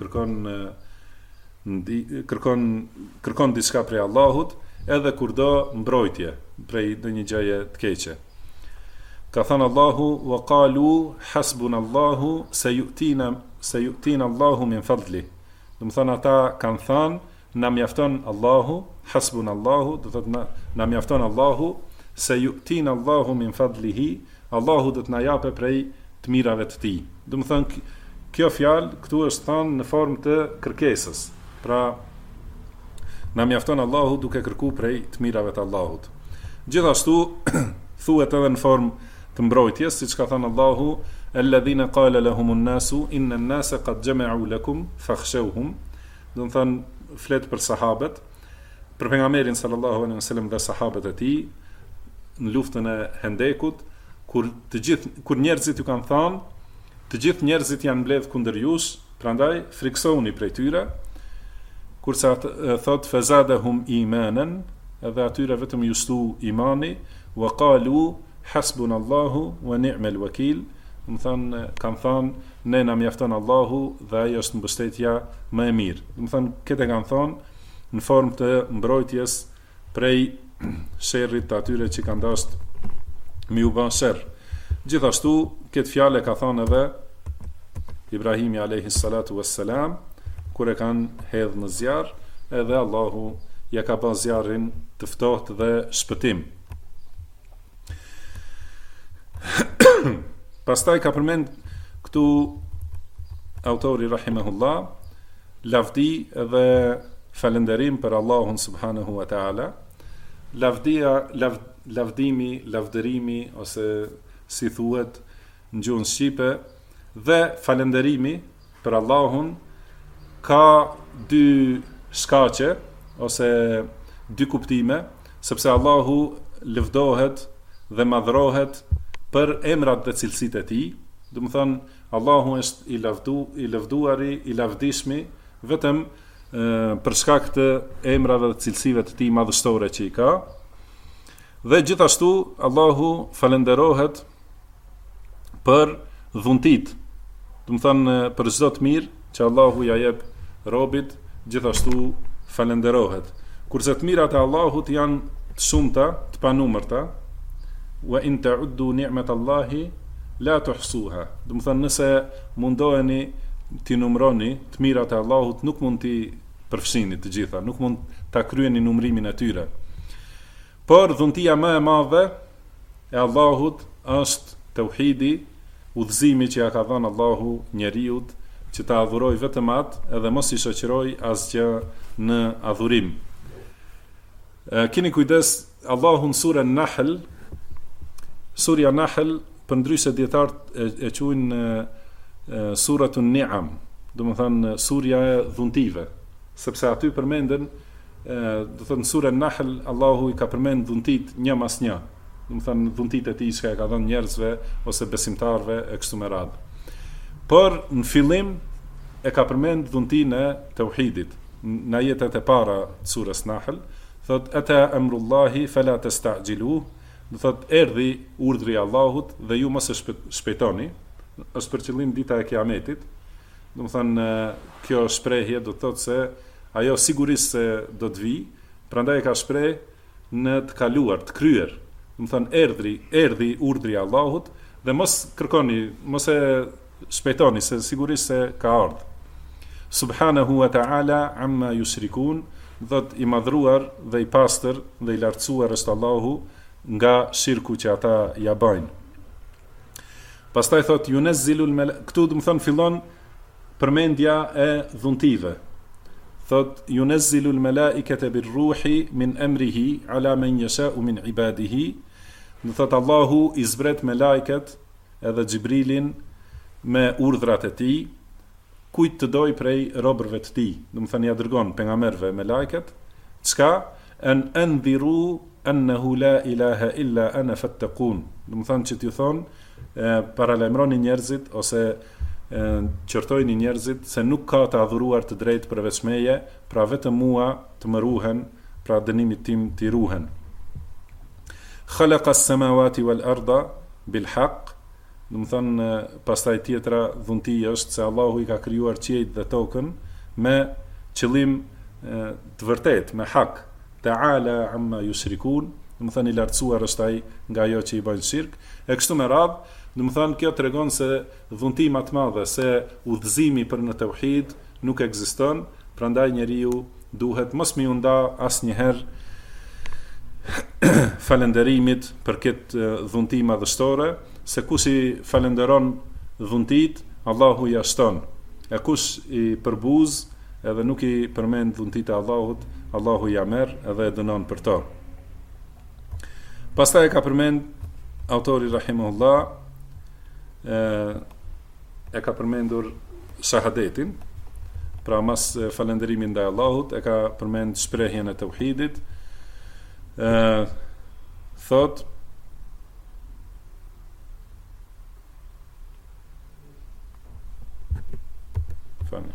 kërkon diçka prej Allahut, edhe kur do mbrojtje prej ndonjë gjëje të keqe. Ka thënë Allahu, wa qalu hasbunallahu sayu'tina Allahu min fadli. Do të thonë ata kanë thënë, na mjafton Allahu, hasbunallahu, do të thotë na mjafton Allahu, sayu'tina Allahu min fadlihi, Allahu do të na japë prej të mirave të tij. Do të thonë kjo fjalë këtu është thënë në formë të kërkesës. Pra na mjafton Allahu duke kërkuar prej të mirave të Allahut. Gjithashtu thuhet edhe në formë të mbrojtjes, siç ka thënë Allahu, alladhina qala lahumun nasu inna an-nasa qad jama'u lakum fakhshawhum. Do të thonë flet për sahabët, për pejgamberin sallallahu alaihi wasallam dhe sahabët e tij në luftën e Hendekut, kur njerëzit ju kanë thënë, të gjithë njerëzit janë mbledh kundër jush, prandaj friksoni prej tyre. Kurse thot fazadahum imanan, edhe atyre vetëm ju shtu imani, wa qalu hasbunallahu wa ni'mal wakil. Do të thonë kanë thënë ne na mjafton Allahu dhe ai është mbështetja më e mirë. Do të thonë këtë kanë thënë në formë të mbrojtjes prej sherrit të atyre që kanë dashur mi u bën sherr. Gjithashtu këtë fjalë ka thënë edhe Ibrahimi alayhi salatu wassalam kur e kanë hedhë në zjarr, edhe Allahu ja ka bën zjarrin të ftohtë dhe shpëtim. Pastaj ka përmend këtu autori rahimahullah lavdi dhe falënderim për Allahun subhanahu wa taala. Lavdimi, lavdërimi ose si thuhet në gjuhën shqipe, dhe falënderimi për Allahun ka dy shkaqe ose dy kuptime, sepse Allahu lëvdohet dhe madhrohet për emrat dhe cilësitë e tij. Do të thonë Allahu është i lavduari, i lavdishmi vetëm për shkak të emrave dhe cilësive të tij madhështore që i ka. Dhe gjithashtu Allahu falenderohet për dhuntit, do të thonë për çdo të mirë që Allahu ja jep robit, gjithashtu falenderohet. Kurse të mirat e Allahut janë të shumta, të panumërta, wa in ta'uddu ni'matallahi la tuhsuha. Do të thonë nëse mundoheni ti numroni të mirat e Allahut, nuk mund ti përfshini të gjitha, nuk mund ta kryeni numrimin e tyre. Por dhuntia më e madhe e Allahut është tauhidi, udhëzimi që ja ka dhënë Allahu njeriu që ta adhuroj vetëm atë edhe mos i shoqëroj asgjë në adhurim. Keni kujdes, Allahu në surën Nahl, surja Nahl, për ndryshe dietarët e quajnë suratun Ni'am, do të thënë surja e dhuntive, sepse aty përmenden, do të thënë surën Nahl, Allahu i ka përmend dhuntit një mas një, do të thënë dhuntit e tij që ka dhënë njerëzve ose besimtarve e kështu me radhë. Por në fillim e ka përmend dhuntin e tauhidit. Në ajetet e para të surës Nahl, thot ata amrullahi fala tasta'jiluhu, do thot erdhi urdhri i Allahut dhe ju mos e shpejtoni, është për qëllim dita e Kiametit. Do të thënë kjo shprehje do të thotë se ajo sigurisht se do të vi, prandaj e ka shpreh në të kaluar, të kryer. Do të thënë erdhi urdhri i Allahut dhe mos kërkoni, mos e shpejtoni se sigurisht se ka ardhur. Subhanahu wa ta'ala amma yushrikun, do të i madhruar dhe i pastër dhe i lartësuar është Allahu nga shirku që ata ja bajnë. Pastaj thot yunazzilul këtu do të thon fillon përmendja e dhuntive. Thot yunazzilul malaikata birruhi min amrihi ala man yasha'u min ibadihi. Do thot Allahu i zbret me lajket edhe Xhibrilin me urdhrat e tij kujt të doj prej robërve të tij. Do të thon ja dërgon pejgamberëve me lajket, çka an andhiru annahu la ilaha illa ana fattaqun. Do të thon që t'ju thon paralajmëroni njerëzit ose qortojni njerëzit se nuk ka të adhuruar të drejtë përveç meje, pra vetëm mua të më ruhen, pra dënimit tim t'i ruhen. Khalaqa as-samawati wal arda bil haqq, do të thonë pastaj tjetra dhunti është se Allahu i ka krijuar qiejt dhe tokën me qëllim të vërtet, me hak. Ta'ala amma yushrikun, do të thonë i lartësuar është ai nga ajo që i bën shirk. E kështu me radhë, do të thonë kjo tregon se dhunti më të madhe, se udhëzimi për në tauhid nuk ekziston, prandaj njeriu duhet mos më nda asnjëherë falënderimit për këtë dhunti madhështore, se kush i falenderon dhuntit, Allahu ja shton. E kush i përbuz edhe nuk i përmend dhuntit e Allahut, Allahu ja merr edhe e dënon për to. Pastaj ka përmend autori rahimahullah e ka përmendur shahadetin, pra mas falenderimin ndaj Allahut, e ka përmend shprehjen e tauhidit. Thot fani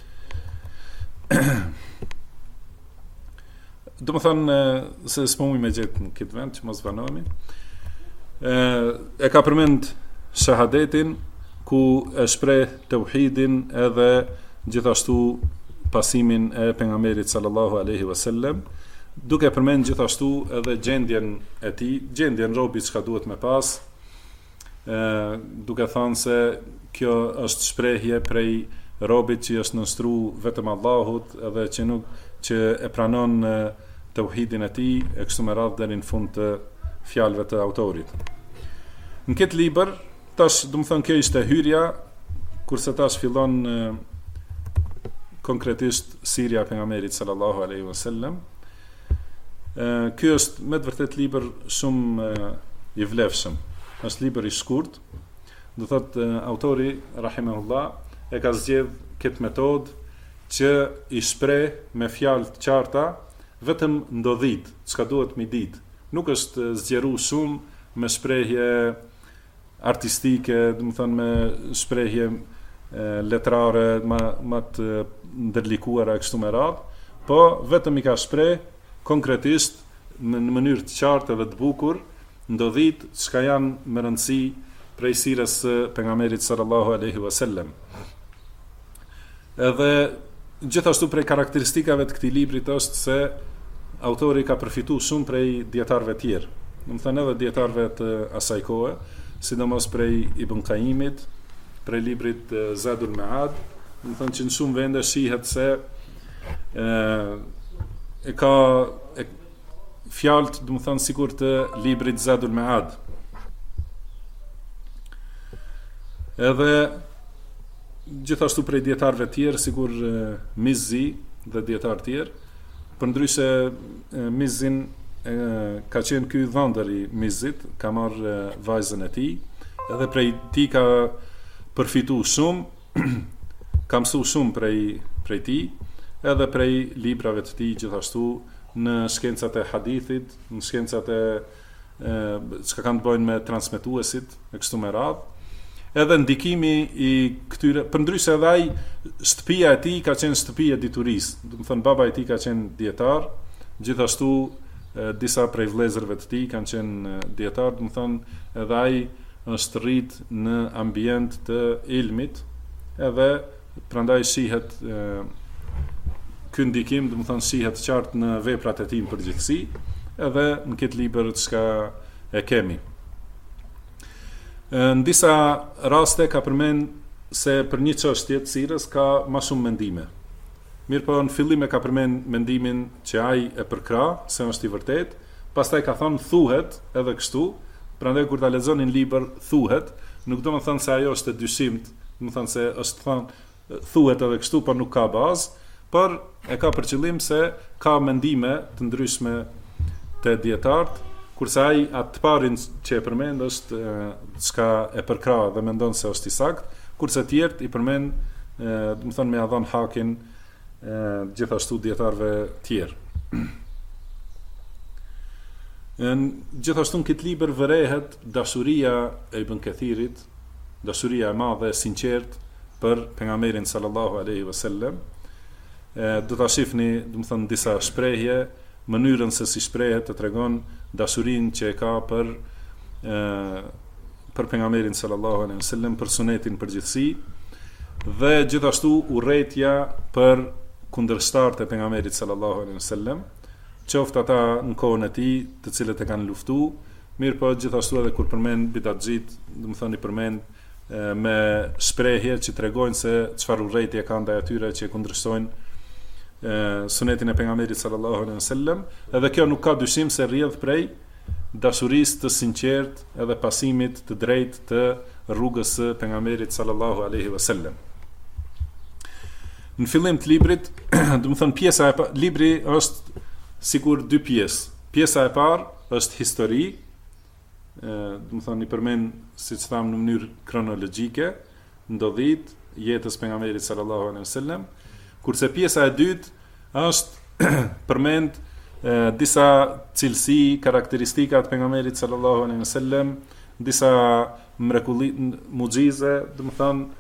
do më thënë se s'pomi me gjithë në këtë vend që mos vanohemi. E ka përmend shahadetin ku e shpreh tauhidin edhe gjithashtu pasimin e pejgamberit sallallahu alaihi wasallam, duke përmend gjithashtu edhe gjendjen e tij, gjendjen robit çka duhet me pas, duke thënë se kjo është shprehje prej robit që është nënstruar vetëm Allahut edhe që e pranon tauhidin e tij, e kështu me radhë deri në fund të fjalëve të autorit. Në këtë libër tash, do të thënë kjo ishte hyrja, kurse tash fillon konkretisht sirja e pejgamberit sallallahu alaihi wasallam. Ky është me të vërtet libër shumë i vlefshëm. Është libër i shkurt. Do thotë autori rahimahullah e ka zgjedh këtë metodë që i shpreh me fjalë të qarta vetëm ndodhit, çka duhet mi ditë. Nuk është zgjeruar shumë me shprehje artistike, do të thonë me shprehje letrare më të ndërlikuara kështu me radhë, po vetëm i ka shpreh konkretisht në mënyrë të qartë dhe të bukur ndodhit çka janë me rëndësi prej sirës së pejgamberit sallallahu alaihi wasallam. Edhe gjithashtu prej karakteristikave të këtij librit është se autori ka përfituar shumë prej dietarëve tjerë. Domethënë edhe dietarëve të asaj kohe, sidomos prej Ibn Qayyimit, prej librit Zadul Ma'ad, domethënë që në shumë vende shihet se e ka fjalët, domethënë sikur të librit Zadul Ma'ad. Edhe gjithashtu prej dietarëve tjerë, sikur Mizzi dhe dietar tjerë, përndryshe Mizzin ka qenë ky dhëndër i Mizzit, ka marrë vajzën e tij, edhe prej tij ka përfituar shumë, ka mësuar shumë prej tij, edhe prej librave të tij gjithashtu në shkencat e hadithit, në shkencat e çka kanë të bëjnë me transmetuesit e kështu me radhë. Edhe ndikimi i këtyre, përndryshe edhe ai shtëpia e tij ka qenë shtëpi e diturisë. Do të thënë baba i tij ka qenë dietar, gjithashtu disa prej vëllezërve të tij kanë qenë dietar, do të thënë edhe ai është rrit në ambient të ilmit, edhe prandaj shihet ky ndikim, do të thënë shihet qartë në veprat e tij në përgjithësi, edhe në këtë libër çka e kemi. Në disa raste ka përmend se për një çështje të sirrës ka më shumë mendime. Mirë po në fillim e ka përmend mendimin që ai e përkra, se është i vërtet, pastaj ka thonë thuhet edhe kështu, prandaj kur ta lexonin libër thuhet, nuk do të thonë se ajo është e dyshimt, do të thonë se është thonë thuhet edhe kështu, por nuk ka bazë, por e ka për qëllim se ka mendime të ndryshme të dietarët, kurse ai atë parin që e përmend është çka e përkra dhe mendon se është i saktë, kurse tjerët i përmend, do të thonë me ia dhënë hakin gjithashtu dietarëve tjerë. Gjithashtu në këtë libër vërehet dashuria e Ibn Kathirit, dashuria e madhe e sinqert për pejgamberin sallallahu alaihi wasallam. Do ta shihni, do të thonë disa shprehje, mënyrën se si shprehet të tregon dashurinë që e ka për pejgamberin sallallahu alaihi wasallam, për sunetin përgjithësi, dhe gjithashtu urrëtia për kundërshtarët e pejgamberit sallallahu alaihi wasallam, qoftë ata në kohën e tij, të cilët e kanë luftuar, mirë po gjithashtu edhe kur përmend bidatxhit, do të thonë i përmend me shprehje që tregojnë se çfarë urrëtie kanë ndaj atyre që kundërshtojnë sunetin e pejgamberit sallallahu alaihi wasallam, edhe kjo nuk ka dyshim se rrjedh prej dashurisë të sinqertë edhe pasimit të drejtë të rrugës së pejgamberit sallallahu alaihi wasallam. Në fillim të librit, do të thënë pjesa e libri është sikur dy pjesë. Pjesa e parë është histori, do të thënë i përmend, siç thamë, në mënyrë kronologjike, ndodhit jetës pejgamberit sallallahu alaihi wasallam, kurse pjesa e dytë është përmend disa cilësi, karakteristika të pejgamberit sallallahu alaihi wasallam, disa mrekulli, mucize, do të thënë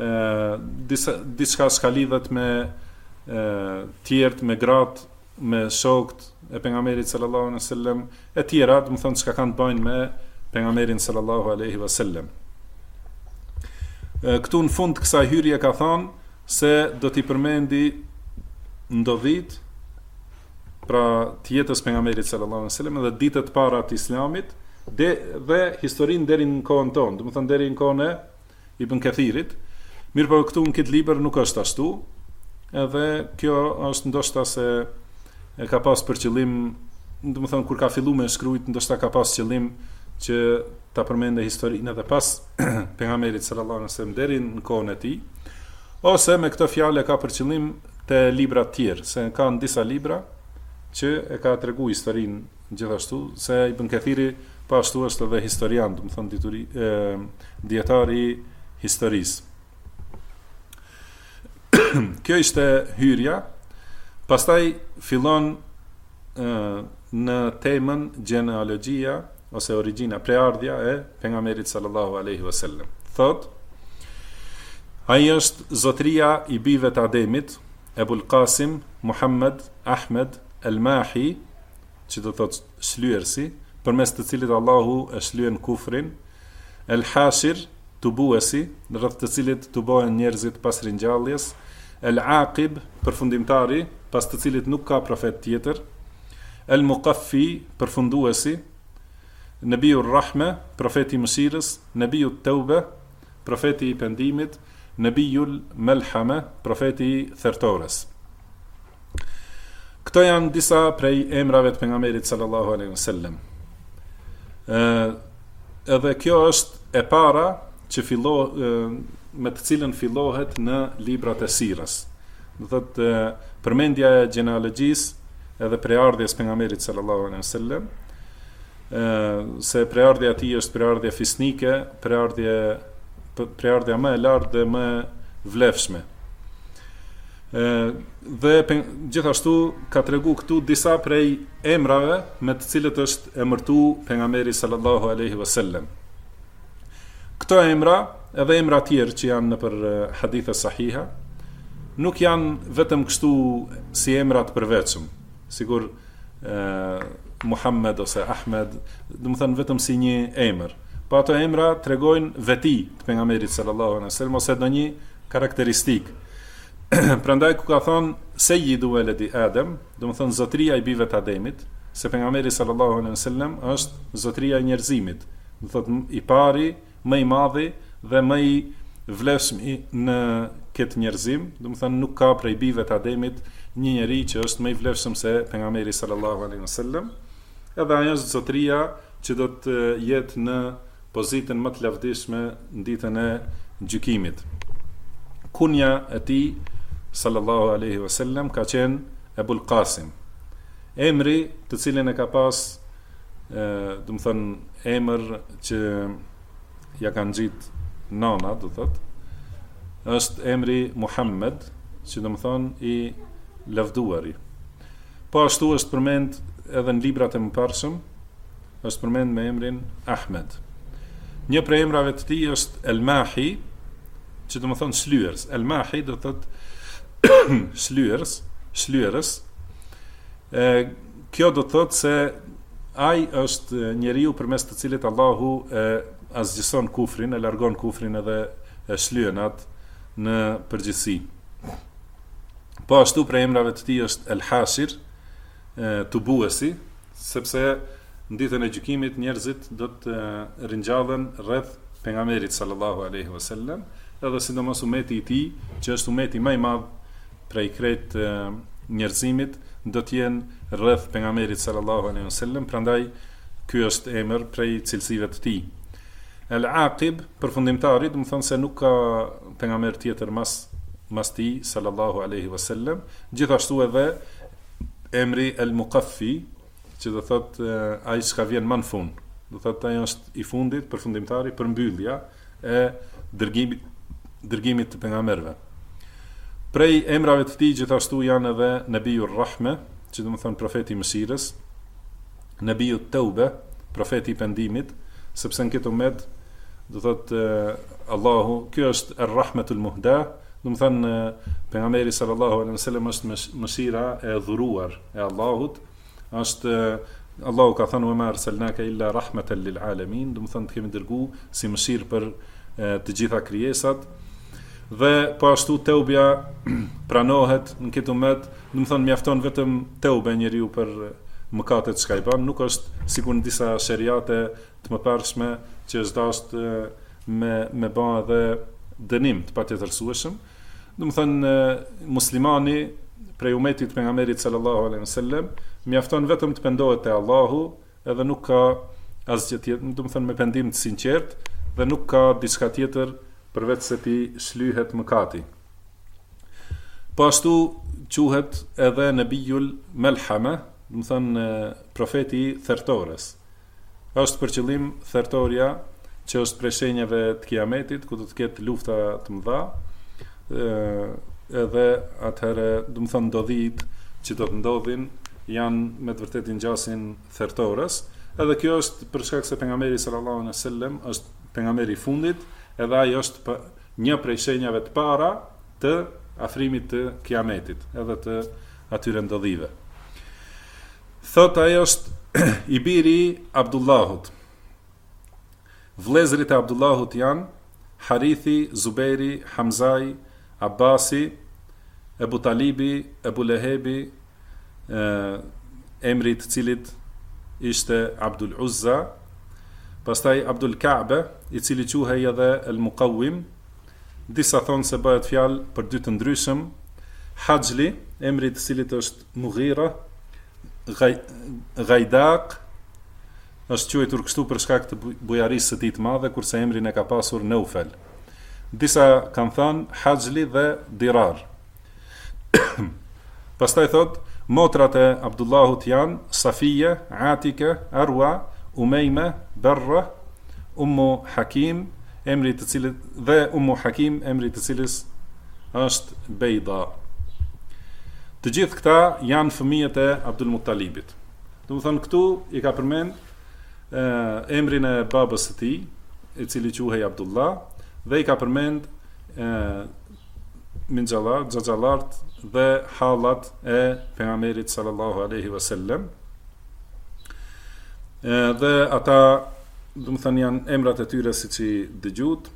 diçka që lidhet me tjerët, me gratë, me shokët e pejgamberit sallallahu alaihi wasallam, e tjera, do të thonë çka kanë të bëjnë me pejgamberin sallallahu alaihi wasallam. Këtu në fund kësaj hyrje ka thënë se do t'i përmendi ndodhit pra të jetës pejgamberit sallallahu alaihi wasallam dhe ditët para të Islamit dhe historinë deri në kohën tonë, do të thonë deri në kohën e Ibn Kathirit. Mirë po këtu në këtë libër nuk është ashtu, edhe kjo është ndoshta se e ka pas për qëllim, do të thonë kur ka filluar me shkruajt, ndoshta ka pas qëllim që ta përmendë historinë edhe pas pejgamberit sallallahu alaihi wasallam deri në kohën e tij, ose me këtë fjalë ka për qëllim te libra të tjerë, se kanë disa libra që e ka treguar historinë gjithashtu, se Ibn Kathiri po ashtu është edhe historian, do të thonë dietar i historisë. Kjo ishte hyrja. Pastaj fillon në temën gjenealogjia ose origjina, preardhja e pejgamberit sallallahu alaihi wasallam. Thot, ai është zotëria i bijve të Ademit, Ebul Qasim Muhammad Ahmed El-Mahi, që do thot shlyersi, përmes të cilit Allahu e shlyen kufrin, El-Hashir, tubuesi, rreth të cilit tubohen njerëzit pas ringjalljes, El-Aqib, përfundimtari, pas të cilit nuk ka profet tjetër, El-Muqaffi, përfunduesi, Nabiur Rahme, profeti i mëshirës, Nabiut Tawbe, profeti i pendimit, Nabiul Malhame, profeti i thertores. Këto janë disa prej emrave të pejgamberit sallallahu alaihi wasallam. Edhe kjo është e para që me të cilën fillohet në librat e sirës. Do thotë përmendja e gjenealogjisë edhe preardhjes pejgamberit sallallahu alaihi wasallam, se preardhja e tij është preardhje fisnike, preardhja më e lartë dhe më vlefshme. Dhe gjithashtu ka tregu këtu disa prej emrave me të cilët është emërtuar pejgamberi sallallahu alaihi wasallam. Këto emra, edhe emra tjerë që janë nëpër hadithe sahiha, nuk janë vetëm kështu si emra të përveçëm, sigur Muhammed ose Ahmed, do të thënë vetëm si një emër. Po ato emra tregojnë veti të pejgamberit sallallahu alaihi wasallam ose ndonjë karakteristikë. Prandaj ku ka thonë Sayyidu waladi Adam, do të thënë zotëria e bijve të Ademit, se pejgamberi sallallahu alaihi wasallam është zotëria e njerëzimit, do thotë i pari, më i madhi dhe më i vlefshëm në këtë njerëzim, do të thënë nuk ka prej bijve të Ademit një njeri që është më i vlefshëm se pejgamberi sallallahu alaihi wasallam. Edhe ajo është zotëria që do të jetë në pozitën më të lavdishme në ditën e gjykimit. Kunja e tij sallallahu alaihi wasallam ka qenë Ebul Qasim. Emri të cilin e ka pas, do të thënë emër që ja kanë gjit nana, do thotë, është emri Muhammed, që do të thonë i lavduari. Po ashtu është përmend edhe në librat e mëparshëm, është përmend me emrin Ahmed. Një prej emrave të tij është El-Mahi, që do të thonë shlyers. El-Mahi do thotë shlyerës. Kjo do thotë se ai është njeriu përmes të cilit Allahu e azgjëson kufrin, e largon kufrin edhe e shlyen atë në përgjithësi. Po ashtu prej emrave të tij është El-Hashir, tubuesi, sepse në ditën e gjykimit njerëzit do të ringjallen rreth pejgamberit sallallahu alaihi wasallam, edhe sidomos umeti i tij, që është umeti më i madh prej krejt njerëzimit, do të jenë rreth pejgamberit sallallahu alaihi wasallam, prandaj ky është emër prej cilësive të tij. El-Aqib, përfundimtari, do të thonë se nuk ka pejgamber tjetër mas tij sallallahu alaihi wasallam. Gjithashtu edhe emri El-Muqaffi, që do thot ai që vjen më në fund, do thot ai është i fundit, përfundimtari, përmbyllja e dërgimit të pejgamberëve. Prej emrave të tij gjithashtu janë edhe Nabiur Rahme, që do të thon profeti i mëshirës, Nabiut Tawbe, profeti i pendimit, sepse në këtë umet do thot Allahu, ky është Ar-Rahmatul Muhda, do të thënë pejgamberi sallallahu alaihi wasallam është mëshira e dhuruar e Allahut, është Allahu ka thënë wa ma arsalnaka illa rahmatan lil alamin, do të thënë të kemi dërguar si mëshirë për të gjitha krijesat. Dhe po ashtu teubja pranohet në këtë umet, do të thënë mjafton vetëm teube njeriu për mëkatet që ka i bën, nuk është sikur në disa sheriate të mëparshme që është dashur me bën edhe dënim të patjetërsueshëm. Do të thënë muslimani prej umetit pejgamberit sallallahu alaihi wasallam mjafton vetëm të pendohet te Allahu, edhe nuk ka asgjë tjetër, do të thënë me pendim të sinqert, dhe nuk ka diçka tjetër përveç se ti shlyhet mëkati. Po ashtu quhet edhe Nabiul Malhame, do të thënë profeti i thertores. Është për qëllim thertoria, që është prej shenjave të kiametit, ku do të ketë lufta të mëdha, edhe atëherë, do të thënë ndodhit që do të ndodhin janë me të vërtetë ngjasin thertores, edhe kjo është për shkak se pejgamberi sallallahu alaihi wasallam është pejgamberi i fundit, edhe ai është një prej shenjave të para të afrimit të kiametit, edhe të atyre ndodhive. Thot ajo është i biri i Abdullahut. Vlezërit e Abdullahut janë Harithi, Zuberi, Hamzai, Abbasi, Ebu Talibi, Ebu Lehebi, emri të cilit ishte Abdul Uzza, pastaj Abdul Ka'be, i cili quhej edhe El Muqawwim. Disa thonë se bëhet fjalë për dy të ndryshëm. Hajli, emri të cilit është Mughira, Ghajdaq, është quajtur kështu për shkak të bujarisë së tij të madhe, kurse emrin e ka pasur Naufel. Disa kanë thënë Hajli dhe Dirar. Pastaj thot, motrat e Abdullahut janë Safije, Atike, Arwa, Umejme, Berra, Ummu Hakim, emri të cilit dhe Ummu Hakim, emri të cilës është Bejda. Të gjithë këta janë fëmijët e Abdul Muttalibit. Do të thonë këtu i ka përmend emrin e babës së tij, i cili quhej Abdullah, dhe i ka përmend minxhallar, xhaxhallart dhe hallat e pejgamberit sallallahu alaihi wasallam. Dhe ata, do të thënë, janë emrat e tyre siç i dëgjuat.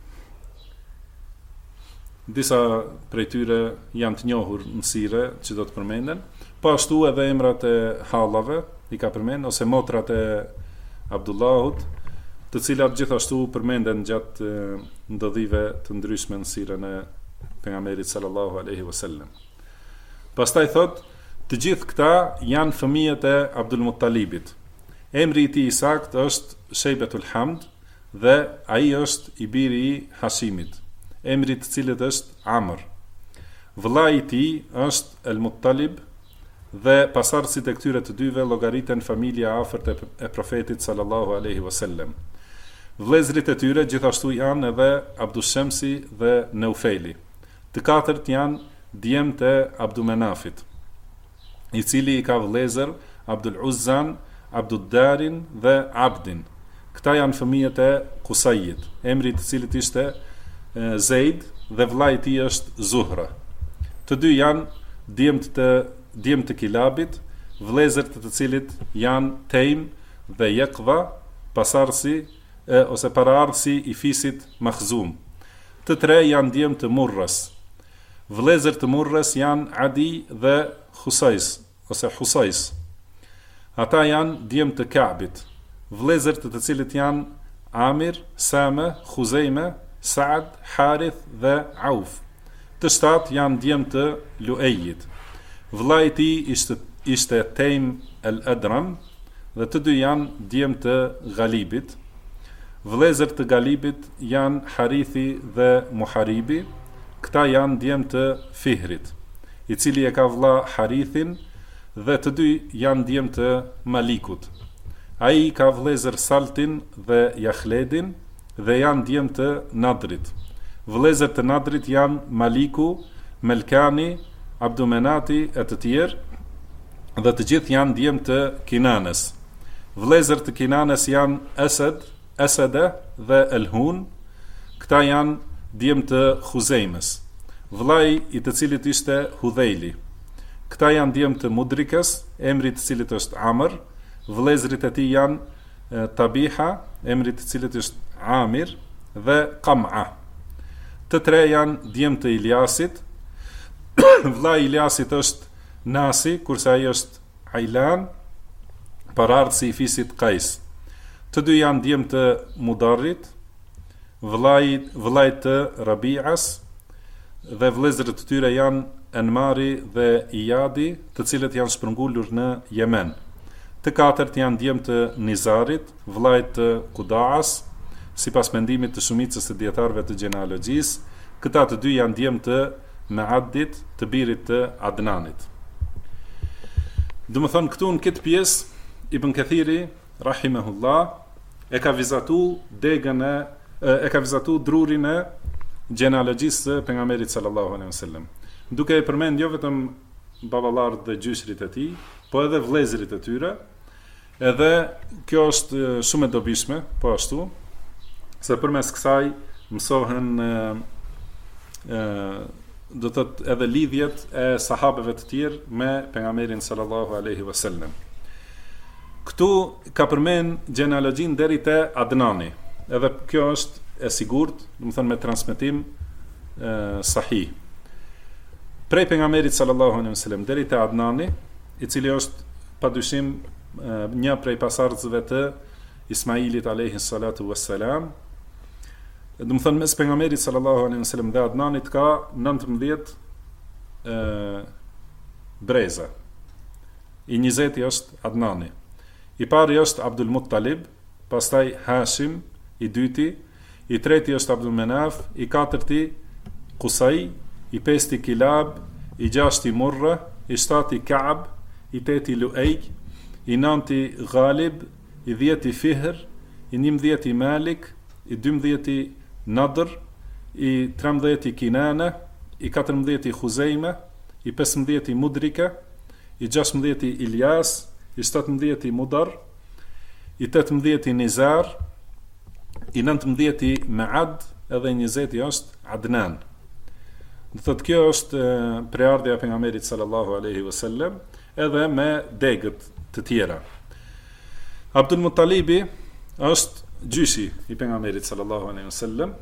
Disa prej tyre janë të njohur në sire që do të përmenden, po ashtu edhe emrat e hallave i ka përmend, ose motrat e Abdullahut, të cilat gjithashtu përmenden gjatë ndodhive të ndryshme në sirën e pejgamberit sallallahu alaihi wasallam. Pastaj thot, të gjithë këta janë fëmijët e Abdul Muttalibit. Emri i tij i saktë është Shejbetul Hamd dhe ai është i biri i Hashimit, emri të cilit është Amr. Vëllai i tij është El Muttalib dhe pasardhësit e këtyre të dyve llogariten familja e afërt e profetit sallallahu alaihi wasallam. Vëllezërit e tyre gjithashtu janë edhe Abdushemsi dhe Neufeli. Të katërt janë djemt e Abdumenafit, i cili i ka vëllezër Abdul Uzzan, Abdul Darin dhe Abdin. Këta janë fëmijët e Kusajit, emri të cilit ishte Zeid dhe vllai i tij është Zuhra. Të dy janë djemt të Kilabit, vëllezër të cilit janë Tejm dhe Yaqva, pasardhësi ose paraardhësi i fisit Makhzum. Të tre janë djemt të Murras. Vëllezër të Murras janë Adi dhe Husajs. Ata janë djemt të Ka'bit. Vëllezër të cilit janë Amir, Same, Khuzejme, Saad, Harith dhe Auf. Të shtatë janë djemt të Luejit. Vëllai i tij ishte Tejm el-Adram dhe të dy janë djemt të Ghalibit. Vëllezër të Galibit janë Harithi dhe Muharibi. Këta janë djemt të Fihrit, i cili e ka vëlla Harithin, dhe të dy janë djemt të Malikut. Ai ka vëllezër Saltin dhe Jahledin dhe janë djemt të Nadrit. Vëllezër të Nadrit janë Maliku, Melkani, Abdumenati e të tjerë, dhe të gjithë janë djemt të Kinanes. Vëllezër të Kinanes janë Esede dhe Elhun. Këta janë djemt të Khuzejmes, vëllai i të cilit ishte Hudhejli. Këta janë djemt të Mudrikës, emri të cilit është Amr. Vëllezërit e tij janë Tabiha, emri të cilit është Amir, dhe Qam'a. Të tre janë djemt të Iliasit. Vllai i Iliasit është Nasi, kurse ai është Ailan, paraardhësi i fisit Qais. Të dy janë djemt të Mudarrit, vëllai të Rabi'as, dhe vëllezërit të tyre janë Enmari dhe Iyadi, të cilët janë shpërngulur në Yemen. Të katërt janë djemt të Nizarit, vëllai të Quda'as, sipas mendimit të shumicës së dietarëve të gjenealogjisë. Këta të dy janë djemt të Ma'addit, të birit të Adnanit. Domethënë këtu në këtë pjesë Ibn Kathiri rahimahullah e ka vizatu drurin e gjenealogjisë së pejgamberit sallallahu alaihi wasallam, duke e përmend jo vetëm baballarët dhe gjyshrit e tij, po edhe vëllezërit e tyre. Edhe kjo është shumë e dobishme, po ashtu, se përmes kësaj mësohen do të thotë edhe lidhjet e sahabeve të tjerë me pejgamberin sallallahu alaihi wasallam. Këtu ka përmend gjenealogjin deri te Adnani. Edhe kjo është e sigurt, do të thënë me transmetim sahih. Prej pejgamberit sallallahu alaihi wasallam deri te Adnani, i cili është padyshim një prej pasardhësve të Ismailit alaihi salatu wassalam. Do të thënë mes pejgamberit sallallahu alaihi wasallam dhe Adnanit ka 19 breza. I 20 është Adnani. I pari është Abdul Muttalib, pastaj Hashim, i dyti, i treti është Abdul Menaf, i katërti Qusay, i pesti Kilab, i gjashti Murra, i shtati Ka'b, i teti Lu'ay, i nanti Ghalib, i 10 Fihr, i 11 Malik, i 12 Nadr, i 13 Kinana, i 14 Khuzejme, i 15 Mudrika, i 16 Ilyas, i 17 Mudar, i 18 Nizar, i 19 Ma'ad, edhe i 20 është Adnan. Dhe thotë kjo është preardhja e pejgamberit sallallahu alaihi wasallam, edhe me degët të tjera. Abdul Muttalibi është gjyshi i pejgamberit sallallahu alaihi wasallam.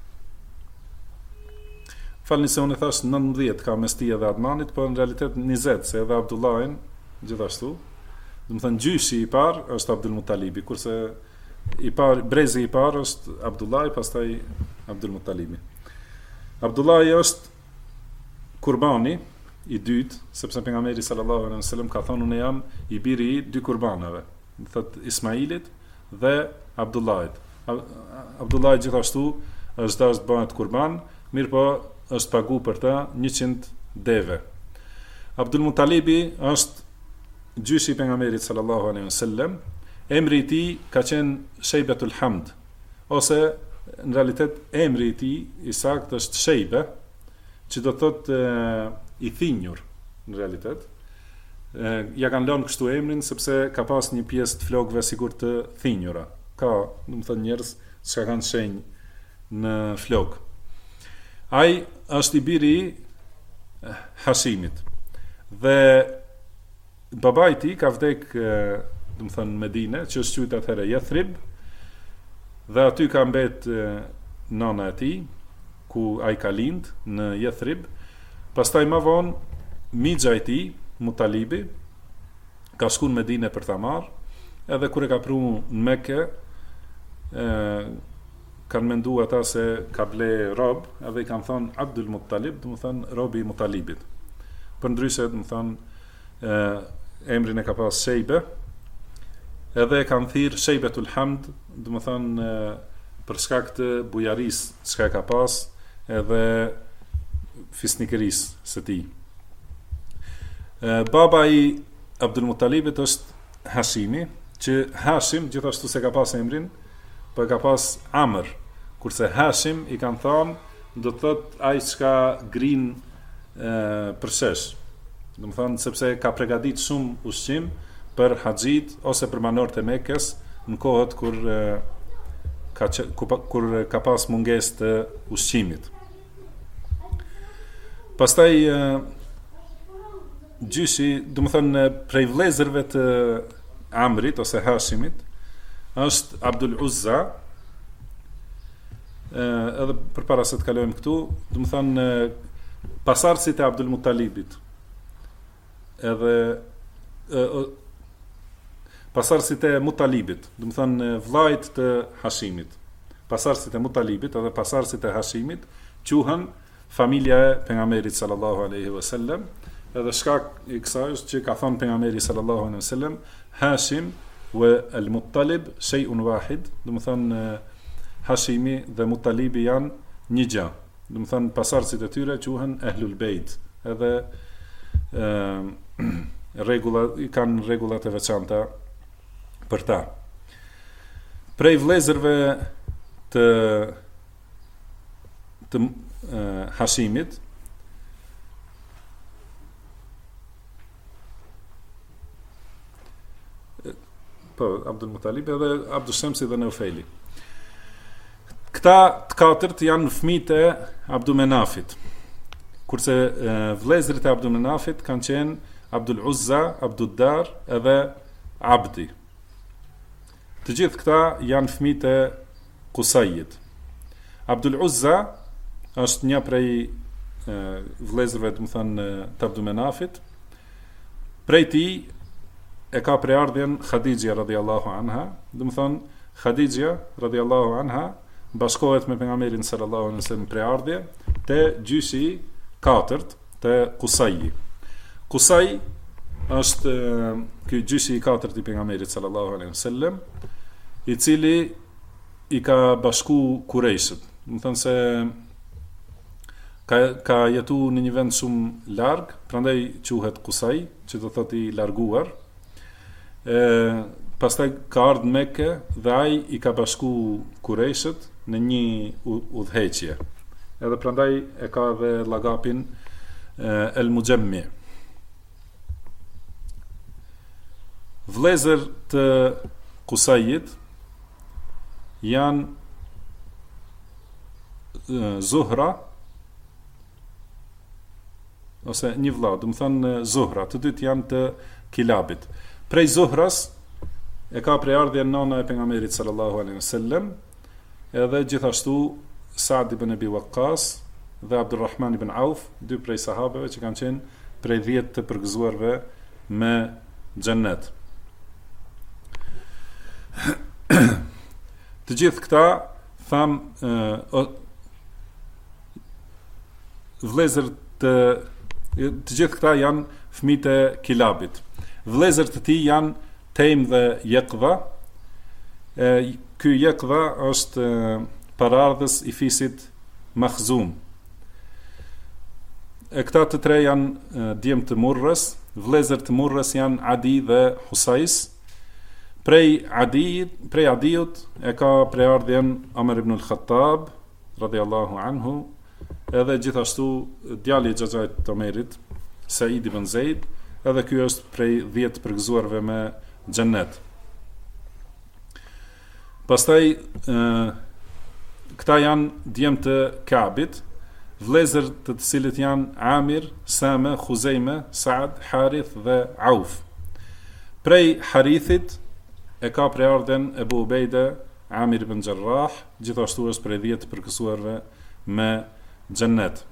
Falni se unë thash 19 ka mes tij dhe Adnanit, por në realitet 20, se edhe Abdullahin gjithashtu. Do të thënë gjyshi i parë është Abdul Muttalibi, kurse brezi i parë është Abdullahi, pastaj Abdul Muttalibi. Abdullahi është kurbani i dytë, sepse pejgamberi sallallahu alaihi wasallam ka thënë unë jam i biri i dy kurbanave, do thotë Ismailit dhe Abdullahit. Abdullahi gjithashtu është dashur të bëhet kurban, mirë po është pagu për ta 100 deve. Abdul Muttalibi është gjyshi i pejgamberit sallallahu alaihi wasallam. Emri i tij ka qenë Shejbetul Hamd, ose në realitet emri i tij i saktë është Shejbe, që do thotë i thinjur në realitet. Ja kanë lënë kështu emrin sepse ka pas një pjesë të flokëve sikur të thinjura. Ka, do të thonë, njerëz që kanë shenjë në flok. Ai është i biri i Hashimit. Dhe babai i tij ka vdek, do të thënë, Medine, që është quajtur atëherë Yathrib, dhe aty ka mbet nana e tij, ku ai ka lind në Yathrib. Pastaj më vonë mixha i tij, Muttalibi, ka shkuar në Medinë për ta marrë, edhe kur e ka pru në Mekë, kanë menduar ata se ka ble rob, edhe i kanë thënë Abdul Muttalib, do të thënë robi i Muttalibit. Përndryshe, do të thënë emrin e ka pas Shejbe, edhe e kanë thirrë Shejbetul Hamd, do të thënë për shkak të bujarisë që ka pas, edhe fisnikërisë së tij. Baba i Abdul Muttalibit është Hashimi, që Hashim gjithashtu se ka pas emrin, po ka pas Amr, kurse Hashim i kanë thënë do të thotë ai që ka grin për shesh. Do të thonë sepse ka përgatitur shumë ushqim për haxhit ose për banorët e Mekës në kohët kur ka pas mungesë të ushqimit. Pastaj gjyshi, do të thënë prej vëllezërve të Amrit ose Hashimit, është Abdul Uzza. Edhe përpara se të kalojmë këtu, do të thënë pasardhësit e Abdul Muttalibit, edhe pasardhësit e Muttalibit, do të thënë vllajt të Hashimit. Pasardhësit e Muttalibit edhe pasardhësit e Hashimit quhen familja e pejgamberit sallallahu alaihi wasallam. Edhe shkak i kësaj është që ka thënë pejgamberi sallallahu alaihi wasallam, Hashim wa al-Muttalib shay'un wahid, do të thënë Hashimi dhe Muttalibi janë një gjë. Do të thënë pasardhësit e tyre quhen Ahlul Beit. Edhe kanë rregullat e veçanta për ta. Prej vëllezërve të Hashimit, po Abdul Muttalib edhe Abdul Shamsi dhe Neufeli. Këta të katërt janë fëmijët e Abdul Menafit, kurse vëllezërit e Abdul Menafit kanë qenë Abdul Uzza, Abdul Dar edhe Abdi. Të gjithë këta janë fëmijë të Kusajit. Abdul Uzza është një prej vëllezërve, do të thënë, të Abdul Menafit. Prej tij e ka preardhjen Khadija radhiyallahu anha, do të thënë Khadija radhiyallahu anha bashkohet me pejgamberin sallallahu alaihi wasallam preardhje te gjyshi i katërt te Kusaji. Kusaj është ky gjyshi i katërt i pejgamberit sallallahu alaihi wasallam, i cili i ka bashku Kurejshët. Do të thënë se ka jetu në një vend shumë larg, prandaj quhet Kusaj, që do thotë i larguar. Pastaj ka ardhur në Mekë dhe ai i ka bashku Kurejshët në një udhëheqje. Edhe prandaj e ka dhe llaqapin El Mujammi. Vëllezër të Kusajit janë Zuhra, ose një vëlla, do të thënë Zuhra, të dytë janë të Kilabit. Prej Zuhras e ka preardhjen nana e pejgamberit sallallahu alaihi wasallam, edhe gjithashtu Saad ibn Abi Waqqas dhe Abdulrahman ibn Auf, dy prej sahabeve që kanë qenë prej 10 të përgëzuarve me xhennet. Të gjithë këta tham vëllezër të gjithë këta janë fëmijë të Kilabit. Vëllezër të tij janë Taim dhe Yaqdha. Ky Yaqdha është paraardhës i fisit Makhzum. Këta të tre janë djemë të Murrës. Vëllezër të Murrës janë Adi dhe Husajs. Prej Adiut e ka preardhjen Omer ibn al-Khattab radhiyallahu anhu, edhe gjithashtu djali i xhaxhait të Omerit, Said ibn Zaid, edhe ky është prej 10 përgëzuarve me xhennet. Pastaj këta janë djemë të Kaabit, vëllezër të cilët janë Amir, Same, Khuzejme, Saad, Harith dhe Auf. Prej Harithit e ka preardhjen Ebu Ubejde, Amir ibn Jarrah, gjithashtu është prej 10 përgëzuarve me xhennet.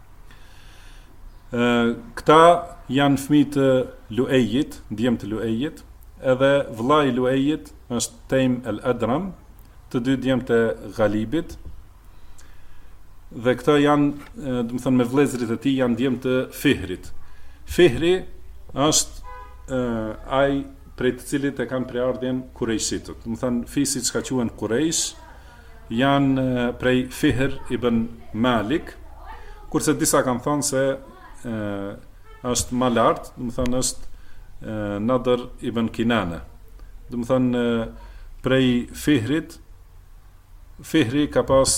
Këta janë fëmijë të Luejit, djemë të Luejit, edhe vëllai i Luejit është Taim el-Adram, të dy djemë të Ghalibit, dhe këta janë, do të thënë, me vëllezërit e tij janë djemë të Fihrit. Fihri është ai prej të cilit e kanë preardhjen Kurejshitët. Do të thënë, fisit që ka quhen Kurejsh janë prej Fihr ibn Malik, kurse disa kanë thënë se është më lart, do të thënë është Nadr ibn Kinane. Do të thënë prej Fihrit, Fihri ka pas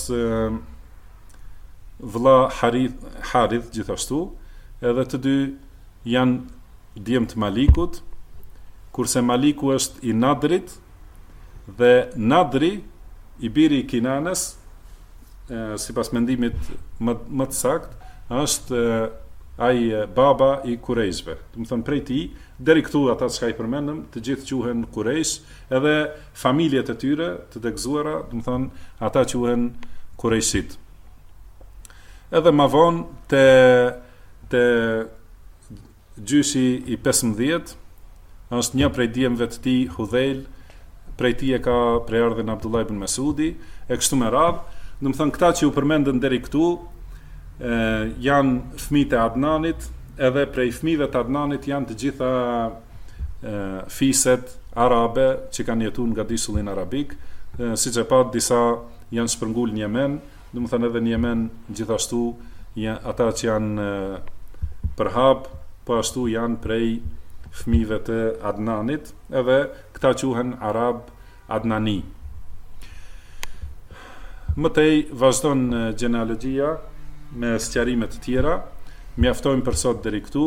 vëlla Harith gjithashtu, edhe të dy janë djemë të Malikut, kurse Maliku është i Nadrit, dhe Nadri i biri i Kinanes, sipas mendimit më të sakt, është ai baba i Kurejshve. Do të thënë prej tij deri këtu ata që i përmendëm, të gjithë quhen Kurejsh, edhe familjet e tyre të degëzuara, do të thënë ata quhen Kurejshit. Edhe më vonë te gjyshi i 15 është një prej djemve të tij Hudhejl, prej tij e ka preardhjen Abdullah ibn Mesudi, e kështu me radhë. Do të thënë këta që u përmendën deri këtu janë fëmijët e Adnanit, edhe prej fëmijëve të Adnanit janë të gjitha fiset arabe që kanë jetuar nga disullin arabik, siç e pa disa janë shpërngul në Yemen, do të thënë edhe në Yemen gjithashtu ata që janë përhap, po ashtu janë prej fëmijëve të Adnanit, edhe këta quhen Arab Adnani. Mëtej vazhdon gjenealogjia me sqarime të tjera. Mjaftojmë për sot deri këtu.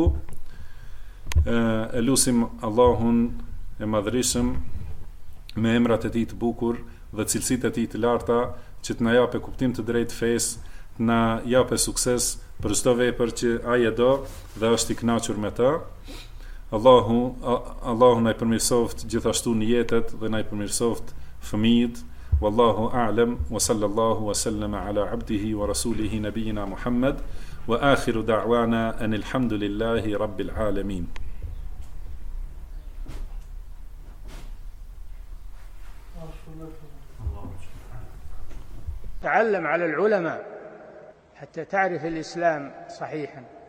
E lusim Allahun e madhërisëm me emrat e tij të bukur dhe cilësitë e tij të larta që të na japë kuptim të drejtë fesë të na japë sukses për çdo vepër që ai e do dhe është i kënaqur me ta. Allahu na i përmirësoft gjithashtu në jetët dhe na i përmirësoft fëmijët. Wallahu a'lam wa sallallahu wa sallama ala abdihi wa rasulihi nabiyina Muhammad wa akhiru da'wana anil hamdulillahi rabbil alamin. تعلم على العلماء حتى تعرف الإسلام صحيحا.